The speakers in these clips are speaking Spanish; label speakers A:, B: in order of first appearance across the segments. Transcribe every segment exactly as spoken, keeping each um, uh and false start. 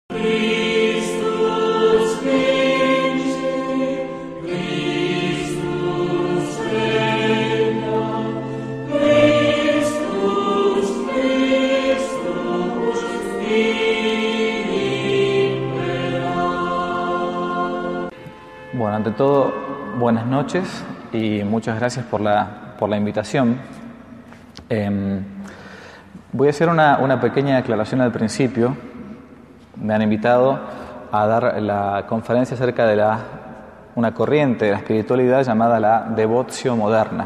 A: Bueno, ante todo, buenas noches y muchas gracias por la, por la invitación. Eh, voy a hacer una, una pequeña aclaración al principio. Me han invitado a dar la conferencia acerca de la, una corriente de la espiritualidad llamada la Devotio Moderna.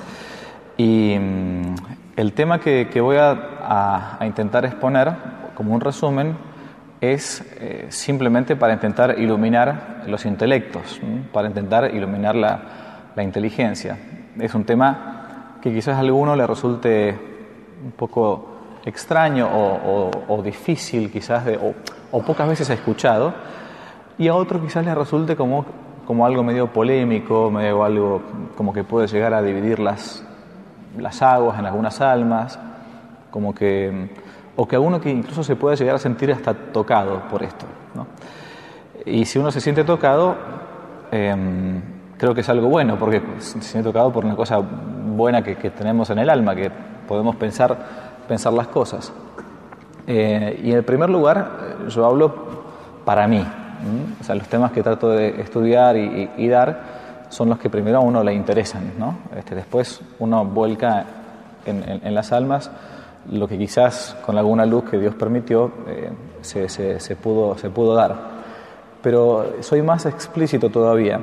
A: Y mm, el tema que, que voy a, a, a intentar exponer, como un resumen, es eh, simplemente para intentar iluminar los intelectos, ¿no? Para intentar iluminar la, la inteligencia. Es un tema que quizás a alguno le resulte un poco extraño o, o, o difícil, quizás, de, o, o pocas veces escuchado, y a otro quizás le resulte como, como algo medio polémico, medio algo como que puede llegar a dividir las, las aguas en algunas almas, como que... o que a uno que incluso se puede llegar a sentir hasta tocado por esto, ¿no? Y si uno se siente tocado, eh, creo que es algo bueno, porque se siente tocado por una cosa buena que, que tenemos en el alma, que podemos pensar, pensar las cosas. Eh, y en primer lugar, yo hablo para mí, ¿sí? O sea, los temas que trato de estudiar y, y, y dar son los que primero a uno le interesan, ¿no? Este, después uno vuelca en, en, en las almas lo que quizás con alguna luz que Dios permitió eh, se, se, se, pudo, se pudo dar. Pero soy más explícito todavía.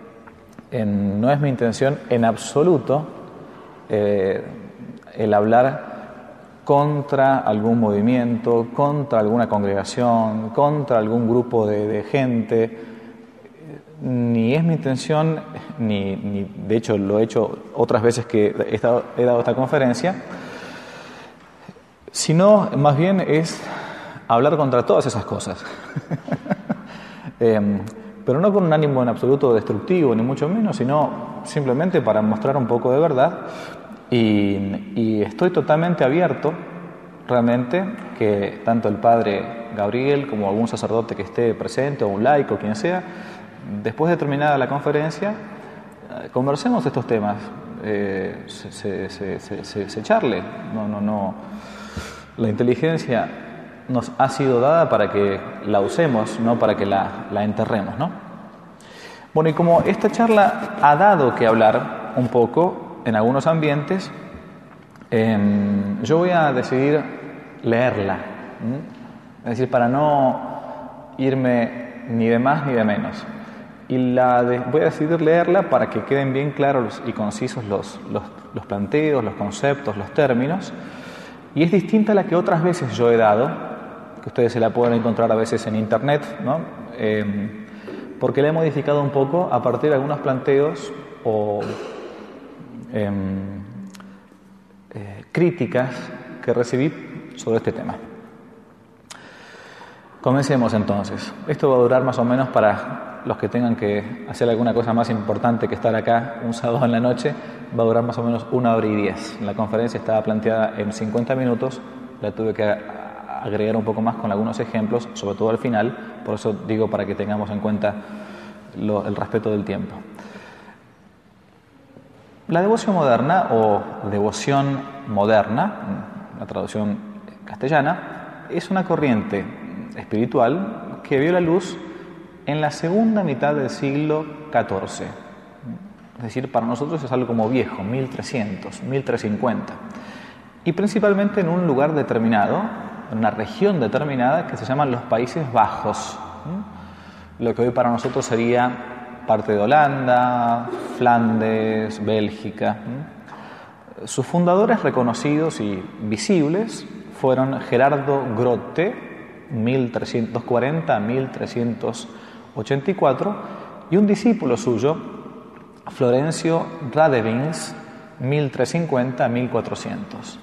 A: En, no es mi intención en absoluto eh, el hablar contra algún movimiento, contra alguna congregación, contra algún grupo de, de gente. Ni es mi intención, ni, ni de hecho lo he hecho otras veces que he, estado, he dado esta conferencia, sino más bien es hablar contra todas esas cosas. eh, pero no con un ánimo en absoluto destructivo, ni mucho menos, sino simplemente para mostrar un poco de verdad. Y, y estoy totalmente abierto, realmente, que tanto el padre Gabriel como algún sacerdote que esté presente, o un laico, quien sea, después de terminada la conferencia, conversemos estos temas, eh, se, se, se, se, se, se charle. No, no, no. La inteligencia nos ha sido dada para que la usemos, no para que la, la enterremos, ¿no? Bueno, y como esta charla ha dado que hablar un poco en algunos ambientes, eh, yo voy a decidir leerla, ¿sí? Es decir, para no irme ni de más ni de menos. Y la de, voy a decidir leerla para que queden bien claros y concisos los, los, los planteos, los conceptos, los términos. Y es distinta a la que otras veces yo he dado, que ustedes se la pueden encontrar a veces en internet, ¿no? Eh, porque la he modificado un poco a partir de algunos planteos o eh, eh, críticas que recibí sobre este tema. Comencemos entonces. Esto va a durar más o menos, para los que tengan que hacer alguna cosa más importante que estar acá un sábado en la noche, va a durar más o menos una hora y diez. La conferencia estaba planteada en cincuenta minutos, la tuve que agregar un poco más con algunos ejemplos, sobre todo al final, por eso digo, para que tengamos en cuenta lo, el respeto del tiempo. La devoción moderna, o devoción moderna, la traducción castellana, es una corriente espiritual que vio la luz en la segunda mitad del siglo catorce. Es decir, para nosotros es algo como viejo, mil trescientos, mil trescientos cincuenta. Y principalmente en un lugar determinado, en una región determinada que se llaman los Países Bajos. Lo que hoy para nosotros sería parte de Holanda, Flandes, Bélgica. Sus fundadores reconocidos y visibles fueron Gerardo Grote, mil trescientos cuarenta a mil trescientos ochenta y cuatro, y un discípulo suyo, Florencio Radevins, mil trescientos cincuenta a mil cuatrocientos.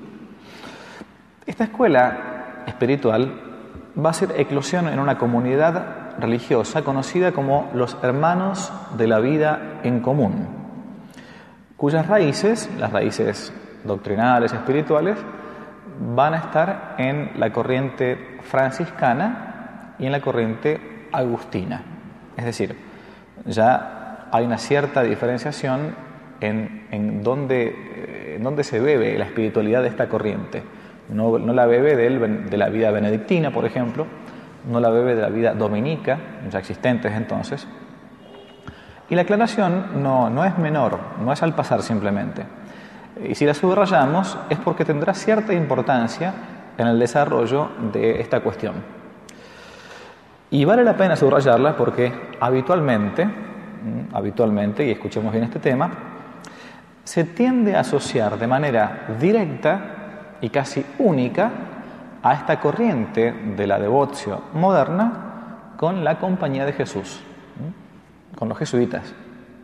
A: Esta escuela espiritual va a ser eclosión en una comunidad religiosa conocida como los Hermanos de la Vida en Común, cuyas raíces, las raíces doctrinales, espirituales, van a estar en la corriente franciscana y en la corriente agustina. Es decir, ya hay una cierta diferenciación en, en, dónde, en dónde se bebe la espiritualidad de esta corriente. No, no la bebe del, de la vida benedictina, por ejemplo, no la bebe de la vida dominica, ya existentes entonces. Y la aclaración no, no es menor, no es al pasar simplemente. Y si la subrayamos es porque tendrá cierta importancia en el desarrollo de esta cuestión. Y vale la pena subrayarla porque habitualmente, habitualmente, y escuchemos bien este tema, se tiende a asociar de manera directa y casi única a esta corriente de la devoción moderna con la Compañía de Jesús, con los jesuitas.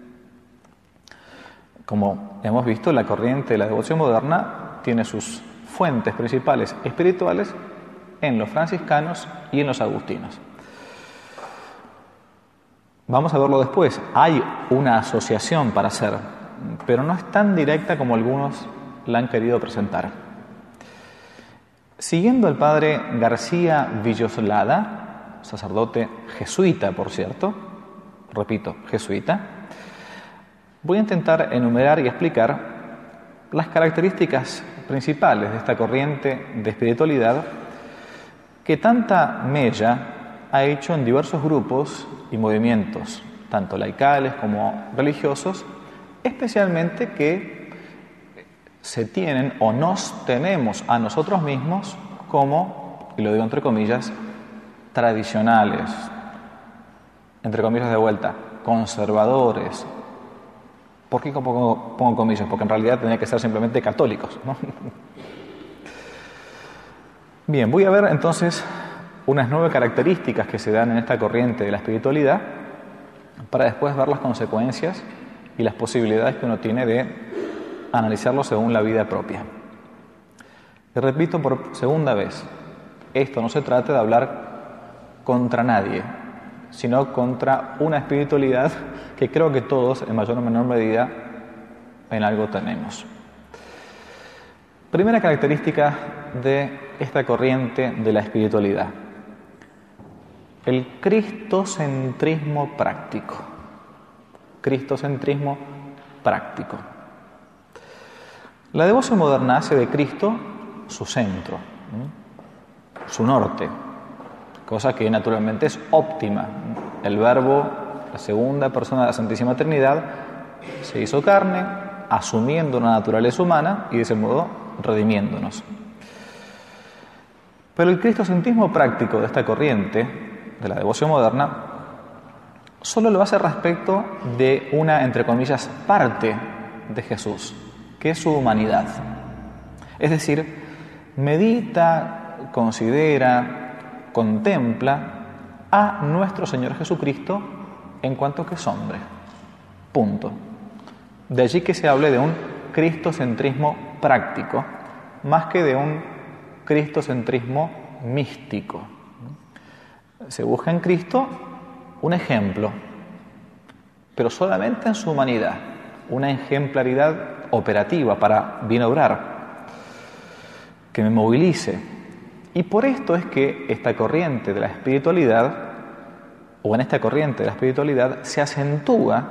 A: Como hemos visto, la corriente de la devoción moderna tiene sus fuentes principales espirituales en los franciscanos y en los agustinos. Vamos a verlo después. Hay una asociación para hacer, pero no es tan directa como algunos la han querido presentar. Siguiendo al padre García Villoslada, sacerdote jesuita, por cierto, repito, jesuita, voy a intentar enumerar y explicar las características principales de esta corriente de espiritualidad que tanta mella ha hecho en diversos grupos y movimientos, tanto laicales como religiosos, especialmente que se tienen o nos tenemos a nosotros mismos como, y lo digo entre comillas, tradicionales, entre comillas de vuelta, conservadores. ¿Por qué pongo, pongo comillas? Porque en realidad tendría que ser simplemente católicos, ¿no? Bien, voy a ver entonces unas nueve características que se dan en esta corriente de la espiritualidad para después ver las consecuencias y las posibilidades que uno tiene de analizarlo según la vida propia. Y repito por segunda vez, esto no se trata de hablar contra nadie, sino contra una espiritualidad que creo que todos, en mayor o menor medida, en algo tenemos. Primera característica de esta corriente de la espiritualidad: el cristocentrismo práctico. Cristocentrismo práctico. La devoción moderna hace de Cristo su centro, ¿sí? Su norte, cosa que naturalmente es óptima. El Verbo, la segunda persona de la Santísima Trinidad, se hizo carne, asumiendo una naturaleza humana y de ese modo redimiéndonos. Pero el cristocentrismo práctico de esta corriente, de la devoción moderna, solo lo hace respecto de una, entre comillas, parte de Jesús, que es su humanidad. Es decir, medita, considera, contempla a nuestro Señor Jesucristo en cuanto que es hombre. Punto. De allí que se hable de un cristocentrismo práctico, más que de un cristocentrismo místico. Se busca en Cristo un ejemplo, pero solamente en su humanidad, una ejemplaridad operativa para bien obrar, que me movilice. Y por esto es que esta corriente de la espiritualidad, o en esta corriente de la espiritualidad, se acentúa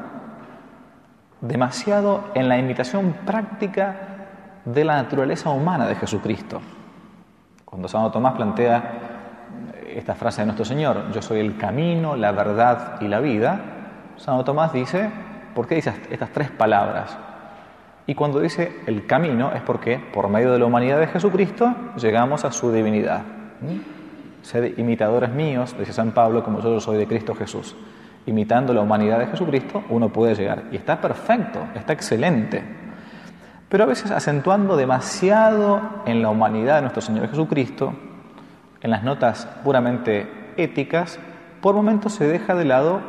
A: demasiado en la imitación práctica de la naturaleza humana de Jesucristo. Cuando Santo Tomás plantea esta frase de nuestro Señor: yo soy el camino, la verdad y la vida, Santo Tomás dice, ¿por qué dice estas tres palabras? Y cuando dice el camino es porque por medio de la humanidad de Jesucristo llegamos a su divinidad. ¿Mm? Sed imitadores míos, dice San Pablo, como yo lo soy de Cristo Jesús. Imitando la humanidad de Jesucristo uno puede llegar. Y está perfecto, está excelente. Pero a veces acentuando demasiado en la humanidad de nuestro Señor Jesucristo, en las notas puramente éticas, por momentos se deja de lado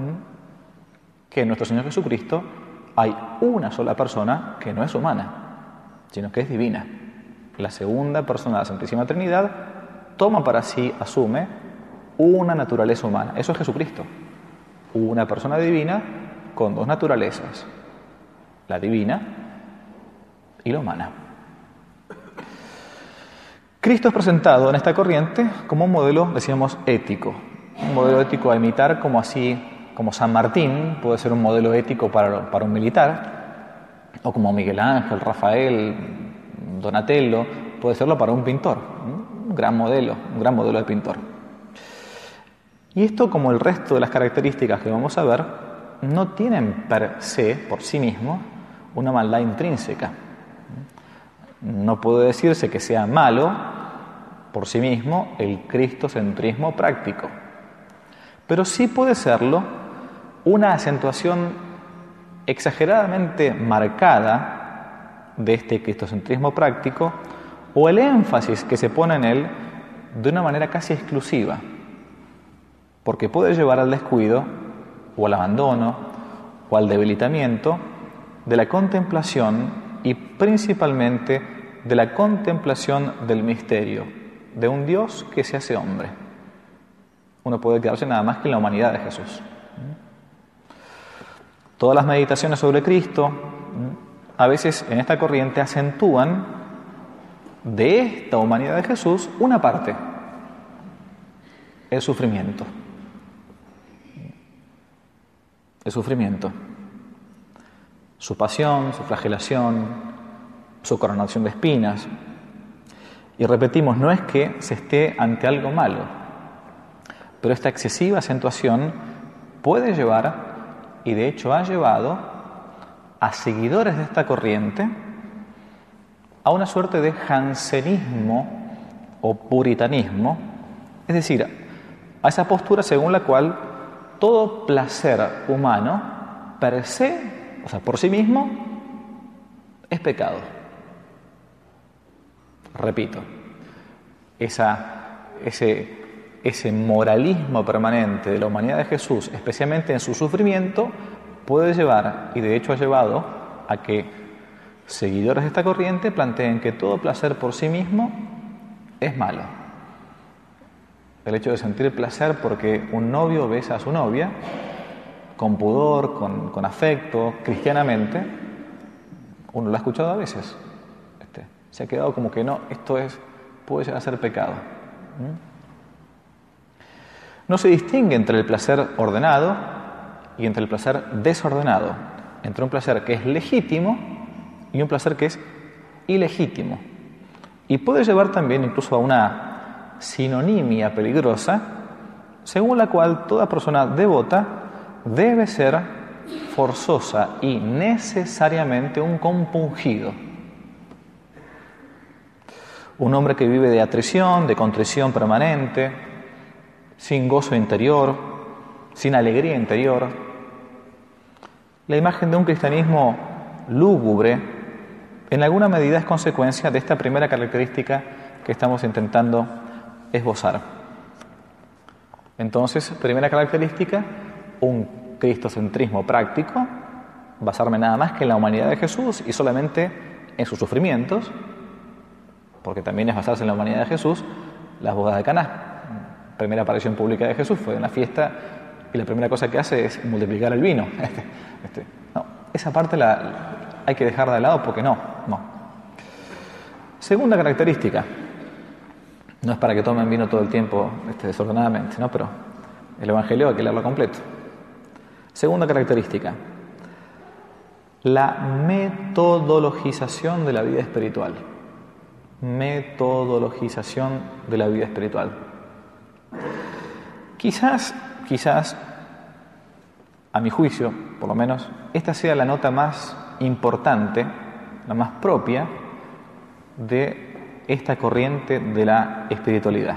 A: ¿m? que en nuestro Señor Jesucristo hay una sola persona que no es humana, sino que es divina. La segunda persona de la Santísima Trinidad toma para sí, asume, una naturaleza humana. Eso es Jesucristo. Una persona divina con dos naturalezas, la divina y la humana. Cristo es presentado en esta corriente como un modelo, decíamos, ético. Un modelo ético a imitar, como así, como San Martín puede ser un modelo ético para, para un militar, o como Miguel Ángel, Rafael, Donatello, puede serlo para un pintor. Un gran modelo, un gran modelo de pintor. Y esto, como el resto de las características que vamos a ver, no tienen per se, por sí mismos, una maldad intrínseca. No puede decirse que sea malo por sí mismo el cristocentrismo práctico, pero sí puede serlo una acentuación exageradamente marcada de este cristocentrismo práctico, o el énfasis que se pone en él de una manera casi exclusiva, porque puede llevar al descuido o al abandono o al debilitamiento de la contemplación y principalmente de la contemplación del misterio de un Dios que se hace hombre. Uno puede quedarse nada más que en la humanidad de Jesús. Todas las meditaciones sobre Cristo, a veces en esta corriente, acentúan de esta humanidad de Jesús una parte: el sufrimiento. El sufrimiento. Su pasión, su flagelación, su coronación de espinas. Y repetimos, no es que se esté ante algo malo, pero esta excesiva acentuación puede llevar, y de hecho ha llevado, a seguidores de esta corriente a una suerte de jansenismo o puritanismo, es decir, a esa postura según la cual todo placer humano per se, o sea, por sí mismo, es pecado. Repito, esa, ese, ese moralismo permanente de la humanidad de Jesús, especialmente en su sufrimiento, puede llevar, y de hecho ha llevado, a que seguidores de esta corriente planteen que todo placer por sí mismo es malo. El hecho de sentir placer porque un novio besa a su novia, con pudor, con, con afecto, cristianamente, uno lo ha escuchado a veces. Este, se ha quedado como que no, esto es, puede llegar a ser pecado. ¿Mm? No se distingue entre el placer ordenado y entre el placer desordenado, entre un placer que es legítimo y un placer que es ilegítimo. Y puede llevar también incluso a una sinonimia peligrosa, según la cual toda persona devota debe ser forzosa y necesariamente un compungido. Un hombre que vive de atrición, de contrición permanente, sin gozo interior, sin alegría interior. La imagen de un cristianismo lúgubre, en alguna medida es consecuencia de esta primera característica que estamos intentando esbozar. Entonces, primera característica, un cristocentrismo práctico, basarme nada más que en la humanidad de Jesús y solamente en sus sufrimientos, porque también es basarse en la humanidad de Jesús, las bodas de Caná. Primera aparición pública de Jesús fue en la fiesta y la primera cosa que hace es multiplicar el vino. Este, este, no, esa parte la, hay que dejarla de lado porque no, no. Segunda característica, no es para que tomen vino todo el tiempo este, desordenadamente, ¿no? Pero el Evangelio hay que leerlo completo. Segunda característica, la metodologización de la vida espiritual. Metodologización de la vida espiritual. Quizás, quizás, a mi juicio, por lo menos, esta sea la nota más importante, la más propia de esta corriente de la espiritualidad.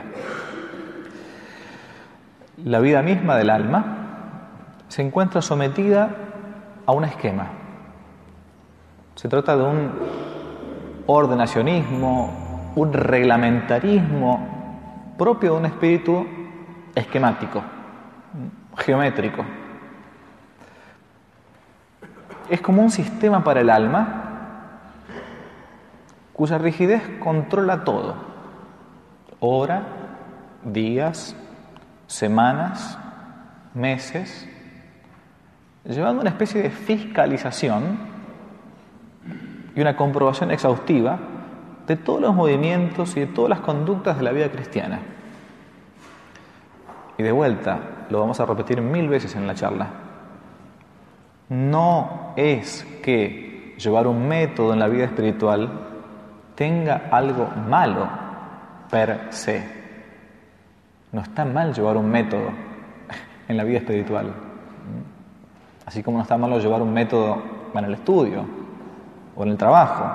A: La vida misma del alma se encuentra sometida a un esquema. Se trata de un ordenacionismo, un reglamentarismo propio de un espíritu esquemático, geométrico. Es como un sistema para el alma cuya rigidez controla todo: hora, días, semanas, meses, llevando una especie de fiscalización y una comprobación exhaustiva de todos los movimientos y de todas las conductas de la vida cristiana. Y de vuelta, lo vamos a repetir mil veces en la charla. No es que llevar un método en la vida espiritual tenga algo malo per se. No está mal llevar un método en la vida espiritual. Así como no está malo llevar un método en el estudio o en el trabajo.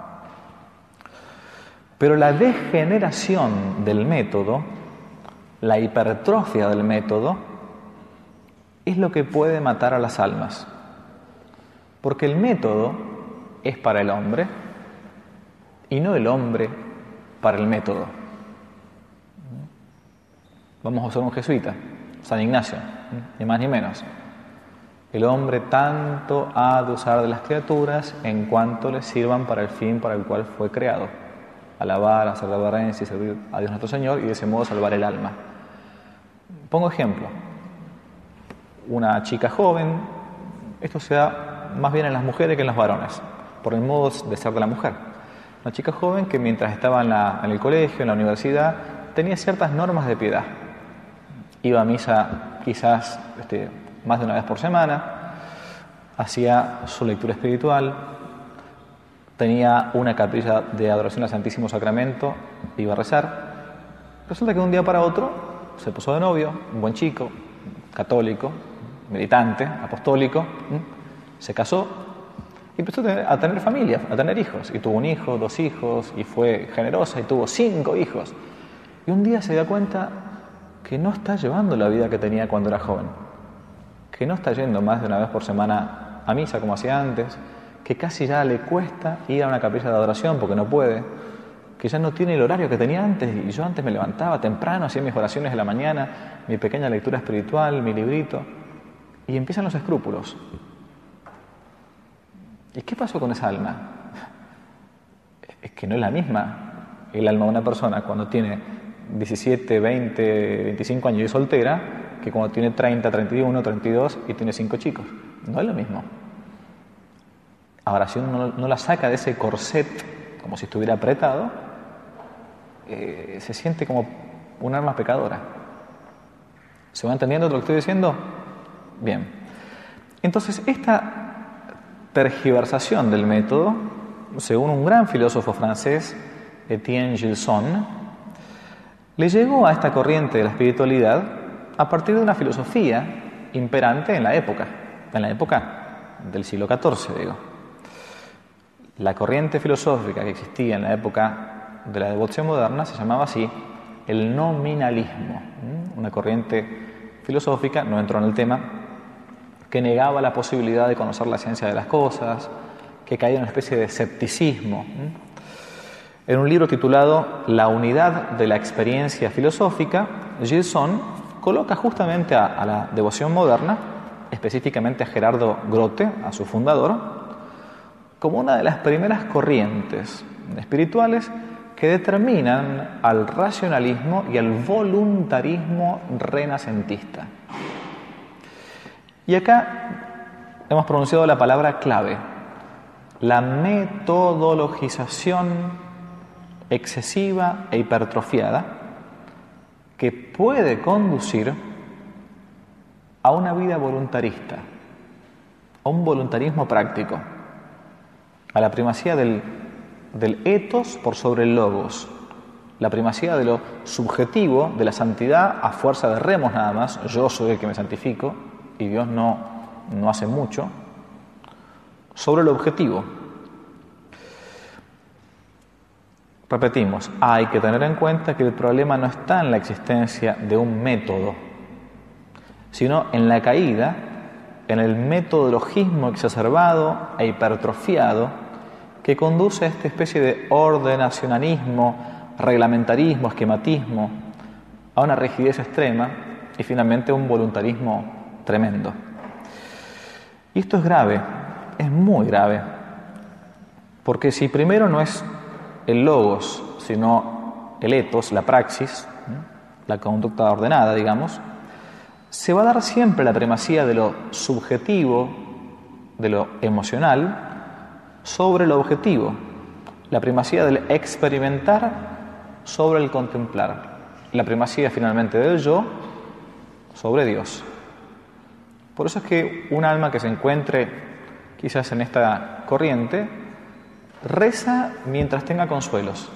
A: Pero la degeneración del método, la hipertrofia del método, es lo que puede matar a las almas. Porque el método es para el hombre y no el hombre para el método. Vamos a usar un jesuita, San Ignacio, ni más ni menos. El hombre tanto ha de usar de las criaturas en cuanto les sirvan para el fin para el cual fue creado: alabar, hacer reverencia y servir a Dios nuestro Señor, y de ese modo salvar el alma. Pongo ejemplo. Una chica joven, esto se da más bien en las mujeres que en los varones, por el modo de ser de la mujer. Una chica joven que mientras estaba en, la, en el colegio, en la universidad, tenía ciertas normas de piedad. Iba a misa quizás este, más de una vez por semana, hacía su lectura espiritual, tenía una capilla de adoración al Santísimo Sacramento, iba a rezar. Resulta que de un día para otro se puso de novio, un buen chico, católico, militante, apostólico, se casó y empezó a tener, a tener familia, a tener hijos. Y tuvo un hijo, dos hijos, y fue generosa y tuvo cinco hijos. Y un día se dio cuenta que no está llevando la vida que tenía cuando era joven, que no está yendo más de una vez por semana a misa como hacía antes, que casi ya le cuesta ir a una capilla de adoración porque no puede, que ya no tiene el horario que tenía antes. Y yo antes me levantaba temprano, hacía mis oraciones de la mañana, mi pequeña lectura espiritual, mi librito, y empiezan los escrúpulos. ¿Y qué pasó con esa alma? Es que no es la misma el alma de una persona cuando tiene diecisiete, veinte, veinticinco años y es soltera, que cuando tiene treinta, treinta y uno, treinta y dos y tiene cinco chicos. No es lo mismo. Ahora, si uno no, no la saca de ese corset como si estuviera apretado, eh, se siente como un alma pecadora. ¿Se va entendiendo lo que estoy diciendo? Bien. Entonces, esta tergiversación del método, según un gran filósofo francés, Étienne Gilson, le llegó a esta corriente de la espiritualidad a partir de una filosofía imperante en la época, en la época del siglo catorce, digo. La corriente filosófica que existía en la época de la devoción moderna se llamaba así el nominalismo, una corriente filosófica, no entro en el tema, que negaba la posibilidad de conocer la ciencia de las cosas, que caía en una especie de escepticismo. En un libro titulado La unidad de la experiencia filosófica, Gilson coloca justamente a, a la devoción moderna, específicamente a Gerardo Grote, a su fundador, como una de las primeras corrientes espirituales que determinan al racionalismo y al voluntarismo renacentista. Y acá hemos pronunciado la palabra clave, la metodologización excesiva e hipertrofiada que puede conducir a una vida voluntarista, a un voluntarismo práctico, a la primacía del, del ethos por sobre el logos, la primacía de lo subjetivo, de la santidad a fuerza de remos nada más. Yo soy el que me santifico y Dios no, no hace mucho, sobre lo objetivo. Repetimos, hay que tener en cuenta que el problema no está en la existencia de un método, sino en la caída, en el metodologismo exacerbado e hipertrofiado que conduce a esta especie de ordenacionalismo, reglamentarismo, esquematismo, a una rigidez extrema y finalmente a un voluntarismo tremendo. Y esto es grave, es muy grave, porque si primero no es el logos, sino el ethos, la praxis, la conducta ordenada, digamos, se va a dar siempre la primacía de lo subjetivo, de lo emocional, sobre lo objetivo, La primacía del experimentar sobre el contemplar. La primacía finalmente del yo sobre Dios. Por eso es que un alma que se encuentre quizás en esta corriente reza mientras tenga consuelos.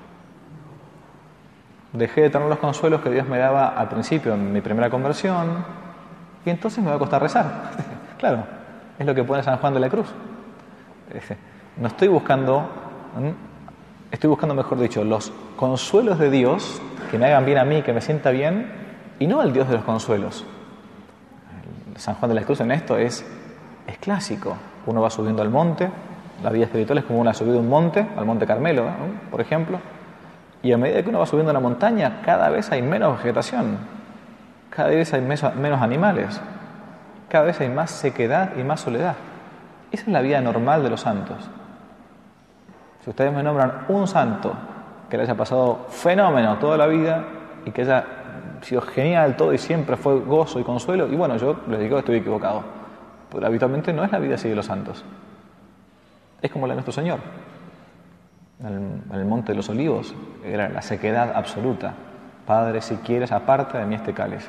A: Dejé de tener los consuelos que Dios me daba al principio en mi primera conversión y entonces me va a costar rezar. Claro, es lo que pone San Juan de la Cruz. No estoy buscando, estoy buscando, mejor dicho, los consuelos de Dios que me hagan bien a mí, que me sienta bien, y no al Dios de los consuelos. San Juan de la Cruz en esto es, es clásico. Uno va subiendo al monte, la vida espiritual es como una subida a un monte, al Monte Carmelo, ¿no? Por ejemplo, y a medida que uno va subiendo a la montaña, cada vez hay menos vegetación, cada vez hay menos animales, cada vez hay más sequedad y más soledad. Esa es la vida normal de los santos. Si ustedes me nombran un santo que le haya pasado fenómeno toda la vida y que haya sido genial todo y siempre fue gozo y consuelo, y bueno, yo les digo que estoy equivocado, porque habitualmente no es la vida así de los santos. Es como la de nuestro Señor. En el, en el Monte de los Olivos era la sequedad absoluta. Padre, si quieres, aparte de mí este cáliz.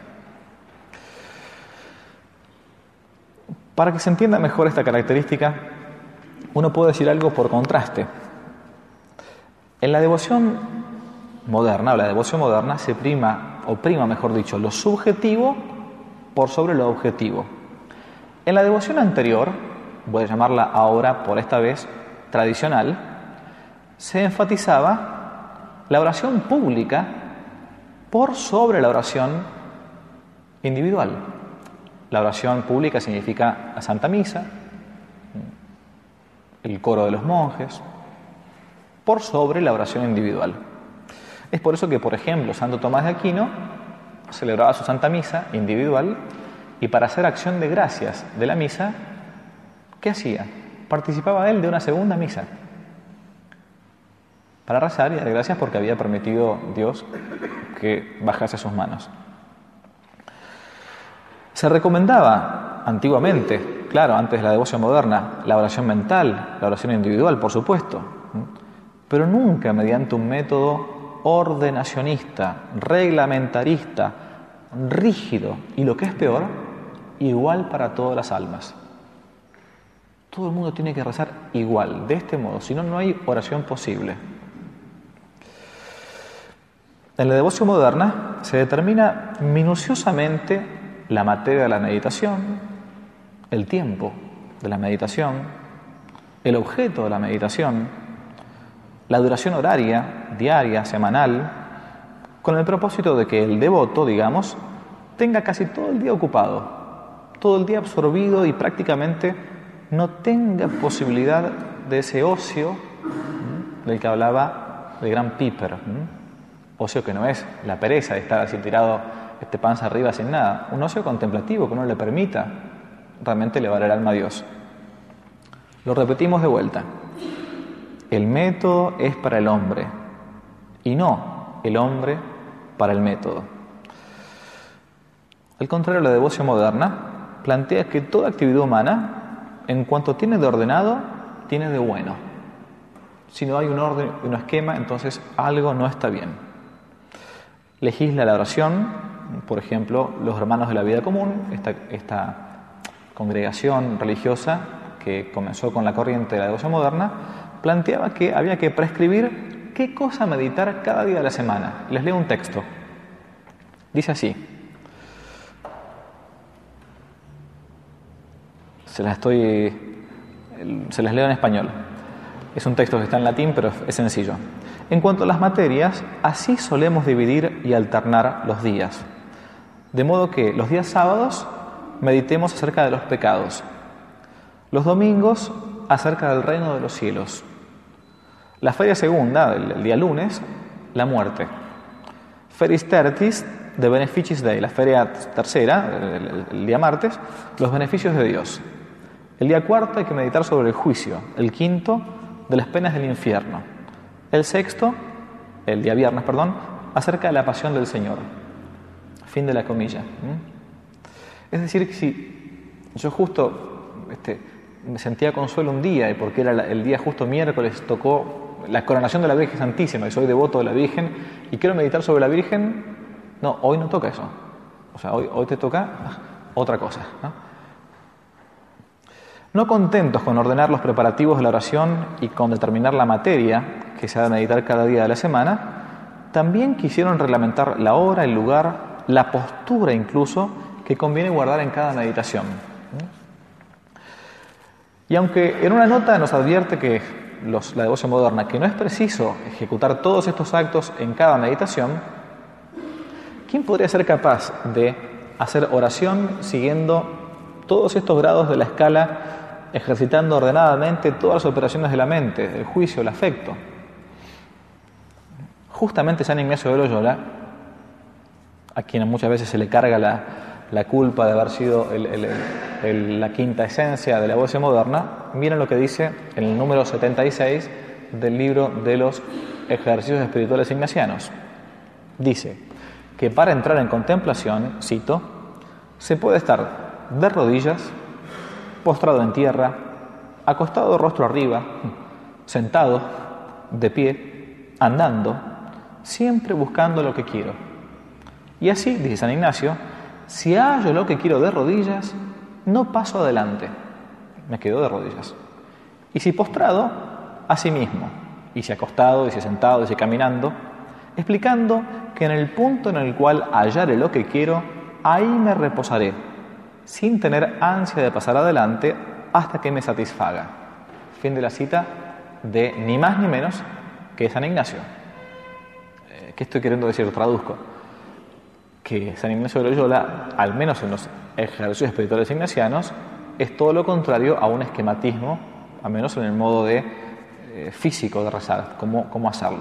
A: Para que se entienda mejor esta característica, uno puede decir algo por contraste. En la devoción moderna, o la devoción moderna, se prima, o prima, mejor dicho, lo subjetivo por sobre lo objetivo. En la devoción anterior, voy a llamarla ahora, por esta vez, tradicional, se enfatizaba la oración pública por sobre la oración individual. La oración pública significa la Santa Misa, el coro de los monjes, por sobre la oración individual. Es por eso que, por ejemplo, Santo Tomás de Aquino celebraba su Santa Misa individual y para hacer acción de gracias de la misa, ¿qué hacía? Participaba él de una segunda misa para rezar y dar gracias porque había permitido Dios que bajase a sus manos. Se recomendaba antiguamente, claro, antes de la devoción moderna, la oración mental, la oración individual, por supuesto, pero nunca mediante un método ordenacionista, reglamentarista, rígido y, lo que es peor, igual para todas las almas. Todo el mundo tiene que rezar igual, de este modo, si no, no hay oración posible. En la devoción moderna se determina minuciosamente la materia de la meditación, el tiempo de la meditación, el objeto de la meditación, la duración horaria, diaria, semanal, con el propósito de que el devoto, digamos, tenga casi todo el día ocupado, todo el día absorbido y prácticamente no tenga posibilidad de ese ocio del que hablaba el gran Piper. Ocio que no es la pereza de estar así tirado este panza arriba sin nada, un ocio contemplativo que uno le permita realmente elevar el alma a Dios. Lo repetimos de vuelta. El método es para el hombre y no el hombre para el método. Al contrario, la devoción moderna plantea que toda actividad humana, en cuanto tiene de ordenado, tiene de bueno. Si no hay un orden y un esquema, entonces algo no está bien. Legisla la oración. Por ejemplo, los hermanos de la vida común, esta, esta congregación religiosa que comenzó con la corriente de la devoción moderna, planteaba que había que prescribir qué cosa meditar cada día de la semana. Les leo un texto. Dice así. Se las estoy, se las leo en español. Es un texto que está en latín, pero es sencillo. En cuanto a las materias, así solemos dividir y alternar los días. De modo que los días sábados meditemos acerca de los pecados, los domingos acerca del reino de los cielos, la feria segunda, el día lunes, la muerte, feris tertis de beneficis Dei, la feria tercera, el, el día martes, los beneficios de Dios. El día cuarto hay que meditar sobre el juicio, el quinto de las penas del infierno, el sexto, el día viernes, perdón, acerca de la pasión del Señor. Fin de la comilla. Es decir, que si yo justo este, me sentía consuelo un día, y porque era el día justo miércoles, tocó la coronación de la Virgen Santísima, y soy devoto de la Virgen y quiero meditar sobre la Virgen, no, hoy no toca eso. O sea, hoy, hoy te toca otra cosa, ¿no? No contentos con ordenar los preparativos de la oración y con determinar la materia que se ha de meditar cada día de la semana, también quisieron reglamentar la hora, el lugar, la postura incluso, que conviene guardar en cada meditación. Y aunque en una nota nos advierte que los, la devoción moderna, que no es preciso ejecutar todos estos actos en cada meditación, ¿quién podría ser capaz de hacer oración siguiendo todos estos grados de la escala, ejercitando ordenadamente todas las operaciones de la mente, el juicio, el afecto? Justamente San Ignacio de Loyola, a quien muchas veces se le carga la, la culpa de haber sido el, el, el, la quinta esencia de la devoción moderna, miren lo que dice en el número setenta y seis del libro de los ejercicios espirituales ignacianos. Dice que para entrar en contemplación, cito, se puede estar de rodillas, postrado en tierra, acostado rostro arriba, sentado, de pie, andando, siempre buscando lo que quiero. Y así, dice San Ignacio, si hallo lo que quiero de rodillas, no paso adelante, me quedo de rodillas. Y si postrado, así mismo, y si acostado, y si sentado, y si caminando, explicando que en el punto en el cual hallare lo que quiero, ahí me reposaré, sin tener ansia de pasar adelante hasta que me satisfaga. Fin de la cita de ni más ni menos que San Ignacio. Eh, ¿Qué estoy queriendo decir? Traduzco. Que San Ignacio de Loyola, al menos en los ejercicios espirituales ignacianos, es todo lo contrario a un esquematismo, al menos en el modo de, eh, físico de rezar, cómo, cómo hacerlo.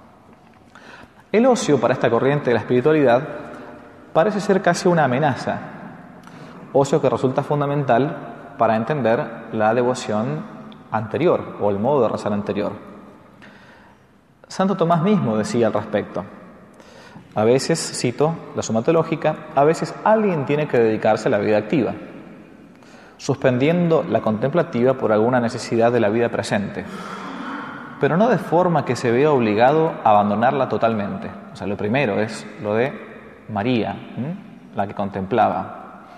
A: El ocio para esta corriente de la espiritualidad parece ser casi una amenaza, ocio que resulta fundamental para entender la devoción anterior o el modo de rezar anterior. Santo Tomás mismo decía al respecto: a veces, cito la Suma Teológica, a veces alguien tiene que dedicarse a la vida activa, suspendiendo la contemplativa por alguna necesidad de la vida presente, pero no de forma que se vea obligado a abandonarla totalmente. O sea, lo primero es lo de María, ¿m? la que contemplaba.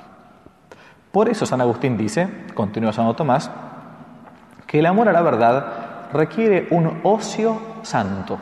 A: Por eso San Agustín dice, continúa Santo Tomás, que el amor a la verdad requiere un ocio santo.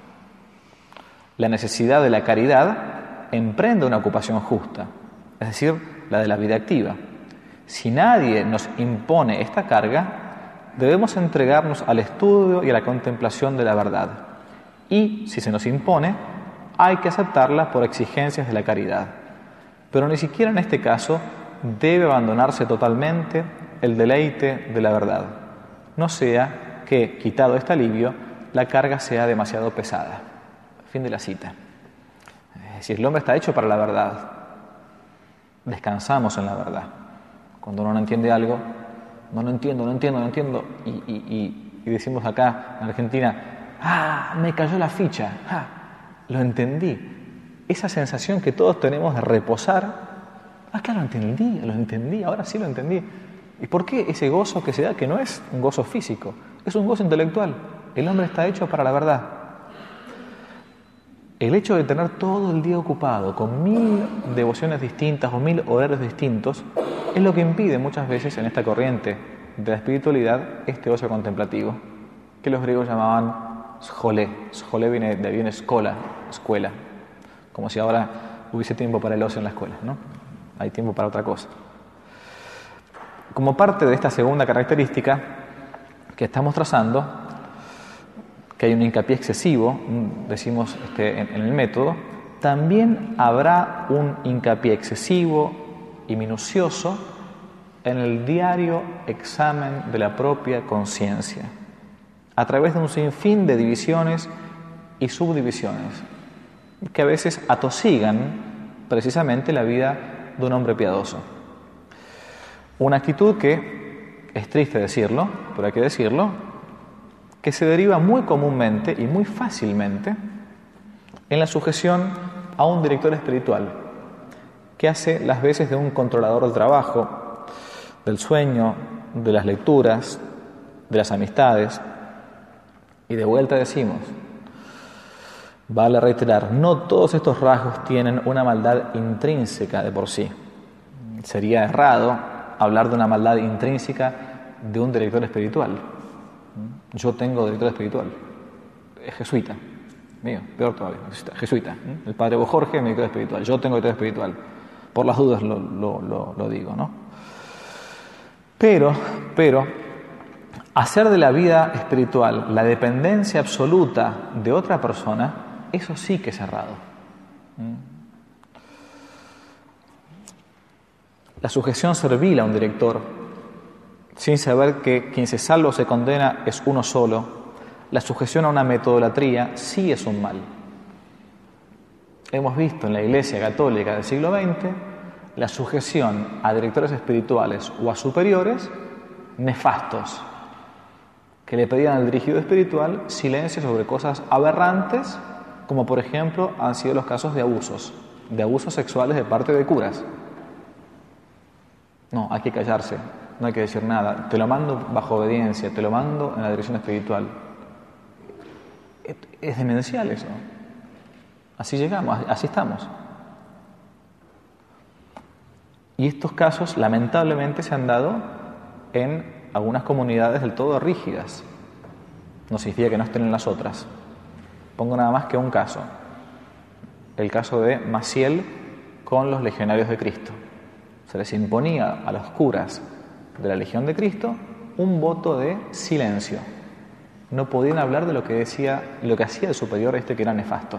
A: La necesidad de la caridad emprende una ocupación justa, es decir, la de la vida activa. Si nadie nos impone esta carga, debemos entregarnos al estudio y a la contemplación de la verdad. Y, si se nos impone, hay que aceptarla por exigencias de la caridad. Pero ni siquiera en este caso debe abandonarse totalmente el deleite de la verdad. No sea que, quitado este alivio, la carga sea demasiado pesada. Fin de la cita. Es decir, el hombre está hecho para la verdad. Descansamos en la verdad. Cuando uno no entiende algo, no lo entiendo, no entiendo, no entiendo, y, y, y, y decimos acá en Argentina, ¡ah, me cayó la ficha! ¡Ah, lo entendí! Esa sensación que todos tenemos de reposar, ¡ah, claro, lo entendí, lo entendí, ahora sí lo entendí! ¿Y por qué ese gozo que se da, que no es un gozo físico, es un gozo intelectual? El hombre está hecho para la verdad. El hecho de tener todo el día ocupado con mil devociones distintas o mil horarios distintos es lo que impide muchas veces en esta corriente de la espiritualidad este ocio contemplativo, que los griegos llamaban scholé. Scholé viene de viene escola, escuela, como si ahora hubiese tiempo para el ocio en la escuela, ¿no? Hay tiempo para otra cosa. Como parte de esta segunda característica que estamos trazando, que hay un hincapié excesivo, decimos este, en, en el método, también habrá un hincapié excesivo y minucioso en el diario examen de la propia conciencia, a través de un sinfín de divisiones y subdivisiones, que a veces atosigan precisamente la vida de un hombre piadoso. Una actitud que, es triste decirlo, pero hay que decirlo, que se deriva muy comúnmente y muy fácilmente en la sujeción a un director espiritual que hace las veces de un controlador del trabajo, del sueño, de las lecturas, de las amistades, Y de vuelta decimos, vale reiterar, no todos estos rasgos tienen una maldad intrínseca de por sí. Sería errado hablar de una maldad intrínseca de un director espiritual. Yo tengo director espiritual, es jesuita, mío, peor todavía, jesuita. El padre Jorge es mi director espiritual, yo tengo director espiritual. Por las dudas lo, lo, lo, lo digo, ¿no? Pero, pero, hacer de la vida espiritual la dependencia absoluta de otra persona, eso sí que es errado. La sujeción servil a un director, sin saber que quien se salva o se condena es uno solo, la sujeción a una metodolatría sí es un mal. Hemos visto en la Iglesia Católica del siglo veinte la sujeción a directores espirituales o a superiores nefastos, que le pedían al dirigido espiritual silencio sobre cosas aberrantes, como por ejemplo han sido los casos de abusos, de abusos sexuales de parte de curas. No, hay que callarse, no hay que decir nada, te lo mando bajo obediencia, te lo mando en la dirección espiritual. Es demencial eso. Así llegamos, así estamos. Y estos casos lamentablemente se han dado en algunas comunidades del todo rígidas. No significa que no estén en las otras. Pongo nada más que un caso. El caso de Maciel con los legionarios de Cristo. Se les imponía a los curas de la Legión de Cristo un voto de silencio. No podían hablar de lo que decía, lo que hacía el superior este, que era nefasto.